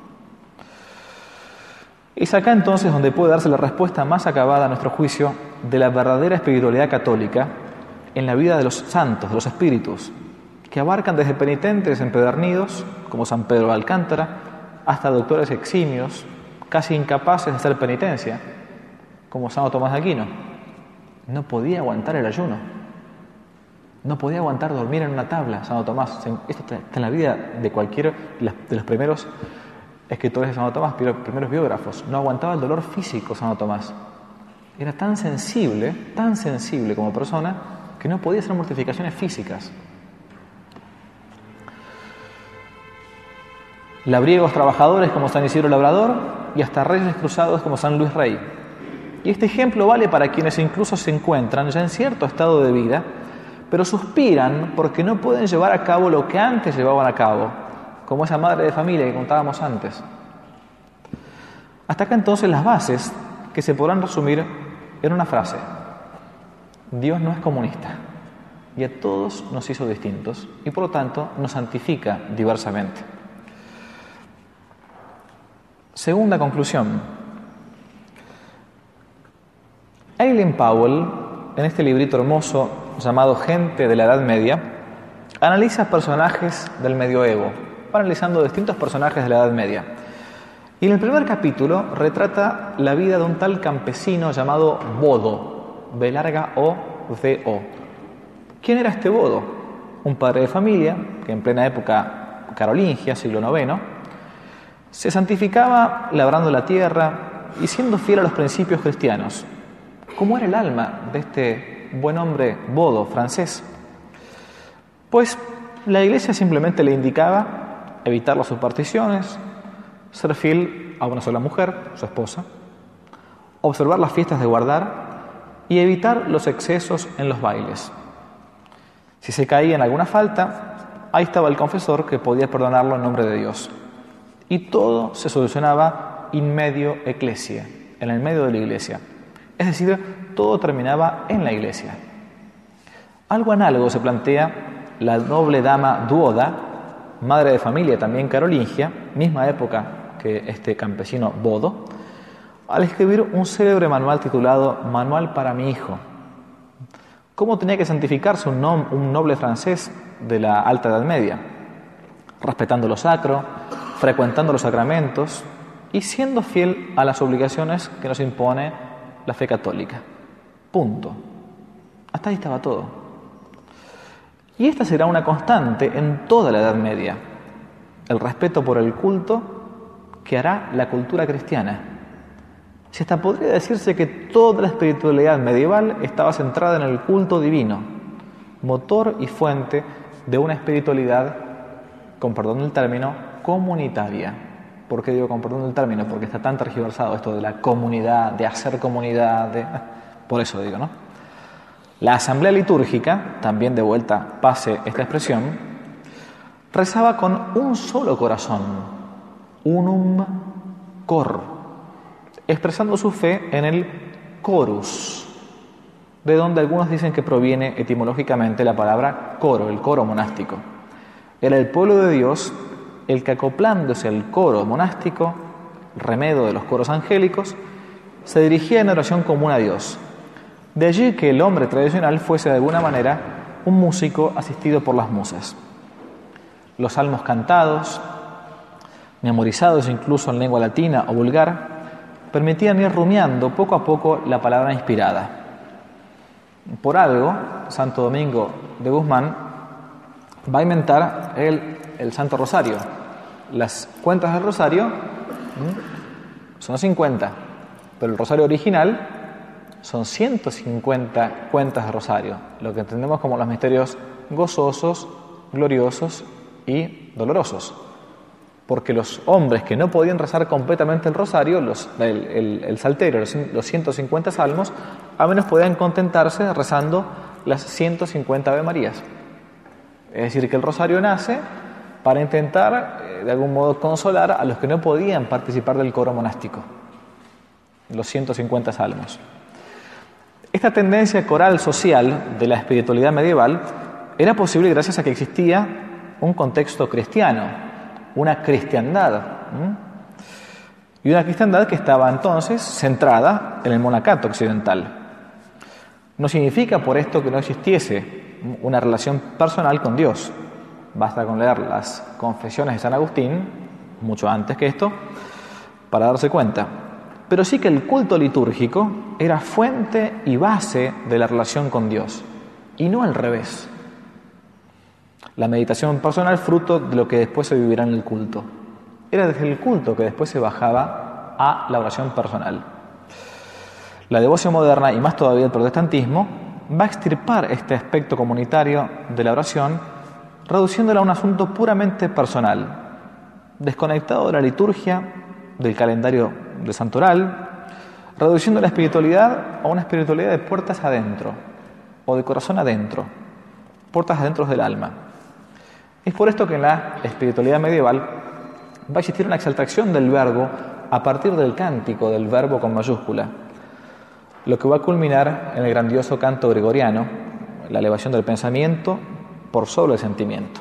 A: Es acá entonces donde puede darse la respuesta más acabada a nuestro juicio de la verdadera espiritualidad católica en la vida de los santos, de los espíritus, que abarcan desde penitentes empedernidos, como San Pedro de Alcántara, hasta doctores eximios, casi incapaces de hacer penitencia, como Santo Tomás de Aquino. No podía aguantar el ayuno, no podía aguantar dormir en una tabla, Santo Tomás. Esto está en la vida de cualquiera de los primeros escritores de Santo Tomás, primeros biógrafos. No aguantaba el dolor físico Santo Tomás. Era tan sensible, tan sensible como persona, que no podía hacer mortificaciones físicas. Labriegos trabajadores como San Isidro Labrador y hasta reyes cruzados como San Luis Rey. Y este ejemplo vale para quienes incluso se encuentran ya en cierto estado de vida, pero suspiran porque no pueden llevar a cabo lo que antes llevaban a cabo, como esa madre de familia que contábamos antes. Hasta acá entonces las bases que se podrán resumir en una frase: Dios no es comunista y a todos nos hizo distintos y por lo tanto nos santifica diversamente. Segunda conclusión. Eileen Powell, en este librito hermoso llamado Gente de la Edad Media, analiza personajes del medioevo, va analizando distintos personajes de la Edad Media. Y en el primer capítulo retrata la vida de un tal campesino llamado Bodo, B larga O D O. ¿Quién era este Bodo? Un padre de familia que en plena época carolingia, siglo noveno, se santificaba labrando la tierra y siendo fiel a los principios cristianos. ¿Cómo era el alma de este buen hombre Bodo francés? Pues la Iglesia simplemente le indicaba evitar las supersticiones, ser fiel a una sola mujer, su esposa, observar las fiestas de guardar y evitar los excesos en los bailes. Si se caía en alguna falta, ahí estaba el confesor que podía perdonarlo en nombre de Dios. Y todo se solucionaba in medio ecclesia, en el medio de la Iglesia. Es decir, todo terminaba en la Iglesia. Algo análogo se plantea la noble dama Duoda, madre de familia también carolingia, misma época que este campesino Bodo, al escribir un célebre manual titulado Manual para mi hijo. ¿Cómo tenía que santificarse un, nom- un noble francés de la Alta Edad Media? Respetando lo sacro, frecuentando los sacramentos y siendo fiel a las obligaciones que nos impone la fe católica. Punto. Hasta ahí estaba todo. Y esta será una constante en toda la Edad Media, el respeto por el culto que hará la cultura cristiana. Si hasta podría decirse que toda la espiritualidad medieval estaba centrada en el culto divino, motor y fuente de una espiritualidad, con perdón del término, comunitaria. ¿Por qué digo con perdón del término? Porque está tan tergiversado esto de la comunidad, de hacer comunidad, de... por eso digo, ¿no? La asamblea litúrgica, también de vuelta pase esta expresión, rezaba con un solo corazón, unum cor, expresando su fe en el chorus, de donde algunos dicen que proviene etimológicamente la palabra coro, el coro monástico. Era el pueblo de Dios el que, acoplándose al coro monástico, remedio de los coros angélicos, se dirigía en oración común a Dios. De allí que el hombre tradicional fuese de alguna manera un músico asistido por las musas. Los salmos cantados, memorizados incluso en lengua latina o vulgar, permitían ir rumiando poco a poco la palabra inspirada. Por algo, Santo Domingo de Guzmán va a inventar el, el Santo Rosario. Las cuentas del Rosario ¿m? son cincuenta, pero el Rosario original son ciento cincuenta cuentas de Rosario, lo que entendemos como los misterios gozosos, gloriosos y dolorosos. Porque los hombres que no podían rezar completamente el Rosario, los, el, el, el Salterio, los, los ciento cincuenta salmos, a menos podían contentarse rezando las ciento cincuenta Ave Marías. Es decir, que el Rosario nace para intentar, eh, de algún modo, consolar a los que no podían participar del coro monástico, los ciento cincuenta salmos. Esta tendencia coral social de la espiritualidad medieval era posible gracias a que existía un contexto cristiano, una cristiandad, ¿m? y una cristiandad que estaba entonces centrada en el monacato occidental. No significa por esto que no existiese una relación personal con Dios. Basta con leer las confesiones de San Agustín, mucho antes que esto, para darse cuenta. Pero sí que el culto litúrgico era fuente y base de la relación con Dios, y no al revés. La meditación personal fruto de lo que después se vivirá en el culto. era desde el culto que después se bajaba a la oración personal. La devoción moderna, y más todavía el protestantismo, va a extirpar este aspecto comunitario de la oración, reduciéndola a un asunto puramente personal, desconectado de la liturgia, del calendario del santoral, reduciendo la espiritualidad a una espiritualidad de puertas adentro, o de corazón adentro, puertas adentro del alma. Es por esto que en la espiritualidad medieval va a existir una exaltación del verbo a partir del cántico del verbo con mayúscula, lo que va a culminar en el grandioso canto gregoriano, la elevación del pensamiento por sobre el sentimiento.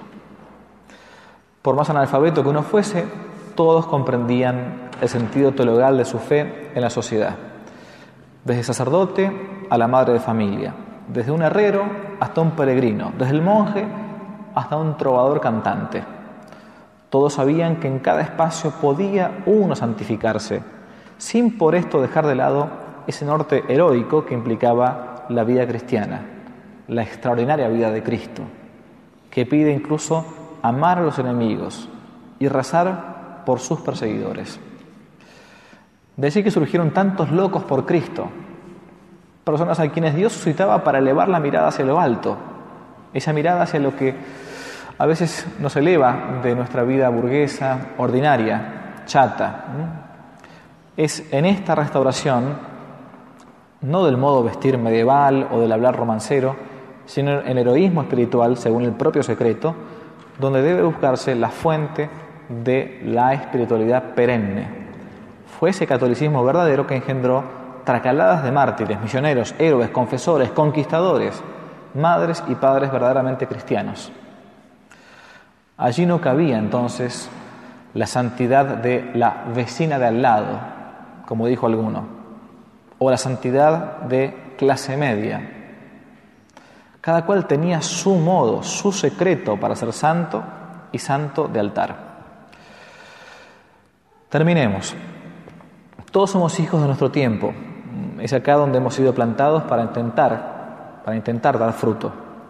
A: Por más analfabeto que uno fuese, todos comprendían el sentido teologal de su fe en la sociedad, desde el sacerdote a la madre de familia, desde un herrero hasta un peregrino, desde el monje hasta un trovador cantante. Todos sabían que en cada espacio podía uno santificarse, sin por esto dejar de lado ese norte heroico que implicaba la vida cristiana, la extraordinaria vida de Cristo, que pide incluso amar a los enemigos y rezar por sus perseguidores. De allí que surgieron tantos locos por Cristo, personas a quienes Dios suscitaba para elevar la mirada hacia lo alto, esa mirada hacia lo que a veces nos eleva de nuestra vida burguesa, ordinaria, chata. Es en esta restauración, no del modo vestir medieval o del hablar romancero, sino en el heroísmo espiritual, según el propio secreto, donde debe buscarse la fuente de la espiritualidad perenne. Fue ese catolicismo verdadero que engendró tracaladas de mártires, misioneros, héroes, confesores, conquistadores, madres y padres verdaderamente cristianos. Allí no cabía entonces la santidad de la vecina de al lado, como dijo alguno, o la santidad de clase media. Cada cual tenía su modo, su secreto para ser santo y santo de altar. Terminemos. Todos somos hijos de nuestro tiempo. Es acá donde hemos sido plantados para intentar, para intentar dar fruto.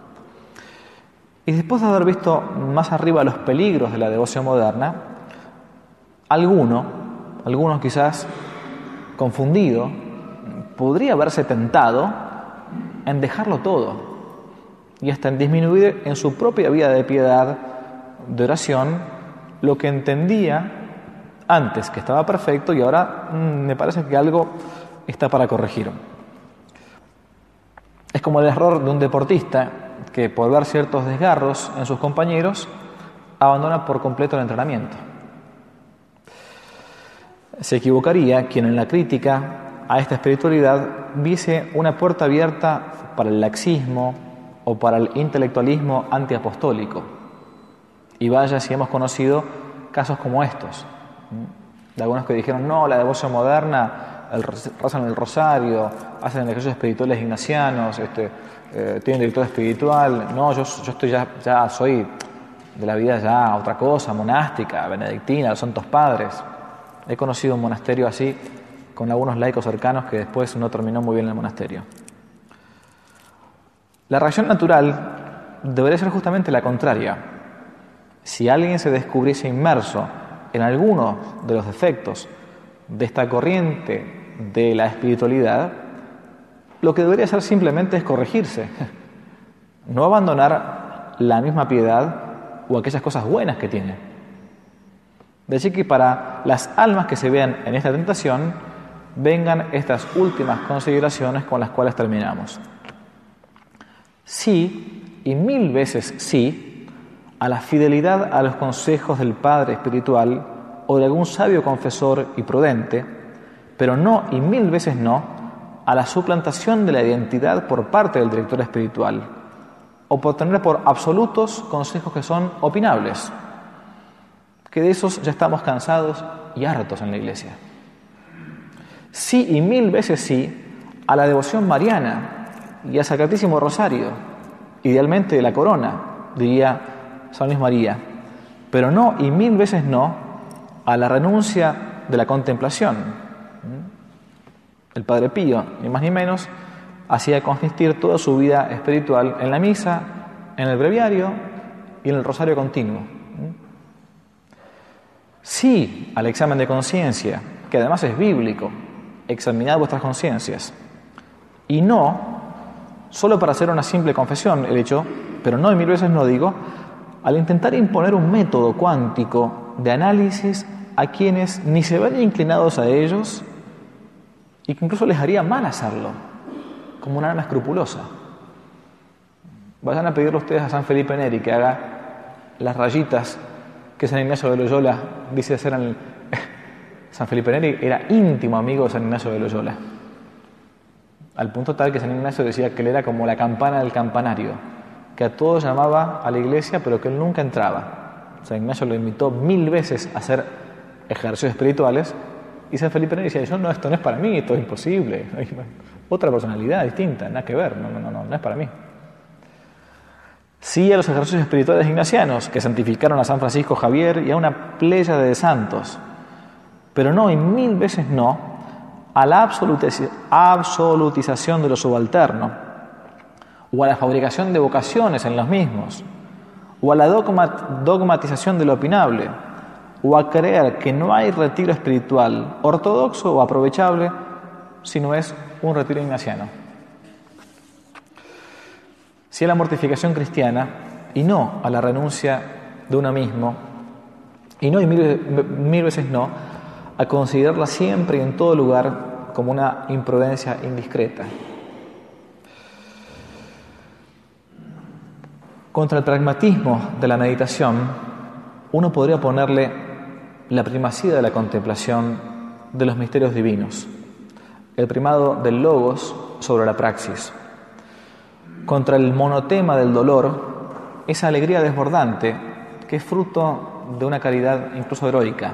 A: Y después de haber visto más arriba los peligros de la devoción moderna, alguno, algunos quizás confundido, podría verse tentado en dejarlo todo y hasta en disminuir en su propia vida de piedad, de oración, lo que entendía antes que estaba perfecto y ahora mmm, me parece que algo está para corregir. Es como el error de un deportista que por ver ciertos desgarros en sus compañeros abandona por completo el entrenamiento. Se equivocaría quien en la crítica a esta espiritualidad viese una puerta abierta para el laxismo o para el intelectualismo antiapostólico. Y vaya si hemos conocido casos como estos, de algunos que dijeron, no, la devoción moderna, el, rezan el rosario, hacen ejercicios espirituales ignacianos, este, eh, tienen director espiritual, no, yo, yo estoy ya, ya soy de la vida ya otra cosa, monástica, benedictina, los santos padres. He conocido un monasterio así, con algunos laicos cercanos que después no terminó muy bien en el monasterio. La reacción natural debería ser justamente la contraria. Si alguien se descubriese inmerso en alguno de los defectos de esta corriente de la espiritualidad, lo que debería hacer simplemente es corregirse, no abandonar la misma piedad o aquellas cosas buenas que tiene. De allí que para las almas que se vean en esta tentación, vengan estas últimas consideraciones con las cuales terminamos. Sí, y mil veces sí, a la fidelidad a los consejos del Padre espiritual o de algún sabio confesor y prudente, pero no y mil veces no a la suplantación de la identidad por parte del director espiritual o por tener por absolutos consejos que son opinables, que de esos ya estamos cansados y hartos en la Iglesia. Sí y mil veces sí a la devoción mariana y al Sacratísimo Rosario, idealmente de la corona, diría San Luis María, pero no y mil veces no a la renuncia de la contemplación. El Padre Pío, ni más ni menos, hacía consistir toda su vida espiritual en la misa, en el breviario y en el rosario continuo. Sí al examen de conciencia, que además es bíblico, examinad vuestras conciencias. Y no, solo para hacer una simple confesión, he dicho, pero no, y mil veces no digo, al intentar imponer un método cuántico de análisis a quienes ni se ven inclinados a ellos y que incluso les haría mal hacerlo, como un alma escrupulosa. Vayan a pedirle ustedes a San Felipe Neri que haga las rayitas que San Ignacio de Loyola dice hacer en el... San Felipe Neri era íntimo amigo de San Ignacio de Loyola, al punto tal que San Ignacio decía que él era como la campana del campanario, que a todos llamaba a la iglesia pero que él nunca entraba. San Ignacio lo invitó mil veces a hacer ejercicios espirituales y San Felipe Neri decía, yo no, esto no es para mí, esto es imposible, otra personalidad distinta, nada que ver, no, no, no, no es para mí. Sí a los ejercicios espirituales ignacianos que santificaron a San Francisco Javier y a una pléyade de santos, pero no, y mil veces no, a la absolutización de lo subalterno, o a la fabricación de vocaciones en los mismos, o a la dogma, dogmatización de lo opinable, o a creer que no hay retiro espiritual ortodoxo o aprovechable si no es un retiro ignaciano. Sí a la mortificación cristiana y no a la renuncia de uno mismo, y no y mil, mil veces no, a considerarla siempre y en todo lugar como una imprudencia indiscreta. Contra el pragmatismo de la meditación, uno podría ponerle la primacía de la contemplación de los misterios divinos, el primado del logos sobre la praxis. Contra el monotema del dolor, esa alegría desbordante que es fruto de una caridad incluso heroica.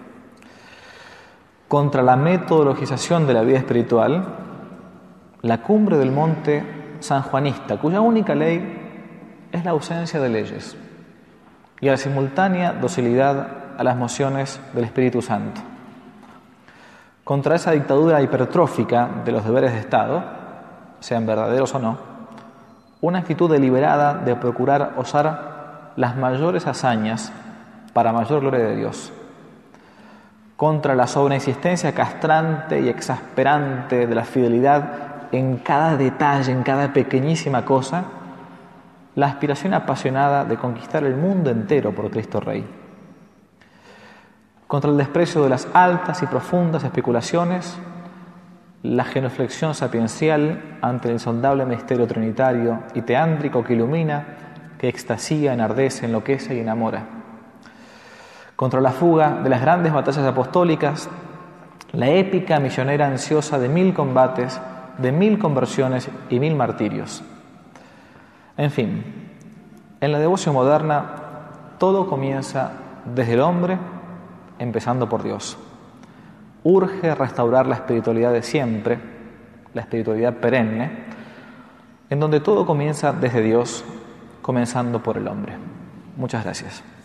A: Contra la metodologización de la vida espiritual, la cumbre del monte sanjuanista, cuya única ley es la ausencia de leyes y a la simultánea docilidad a las mociones del Espíritu Santo. Contra esa dictadura hipertrófica de los deberes de Estado, sean verdaderos o no, una actitud deliberada de procurar osar las mayores hazañas para mayor gloria de Dios. Contra la sobreinexistencia castrante y exasperante de la fidelidad en cada detalle, en cada pequeñísima cosa, la aspiración apasionada de conquistar el mundo entero por Cristo Rey. Contra el desprecio de las altas y profundas especulaciones, la genuflexión sapiencial ante el insondable misterio trinitario y teándrico que ilumina, que extasía, enardece, enloquece y enamora. Contra la fuga de las grandes batallas apostólicas, la épica misionera ansiosa de mil combates, de mil conversiones y mil martirios. En fin, en la devoción moderna todo comienza desde el hombre, empezando por Dios. Urge restaurar la espiritualidad de siempre, la espiritualidad perenne, en donde todo comienza desde Dios, comenzando por el hombre. Muchas gracias.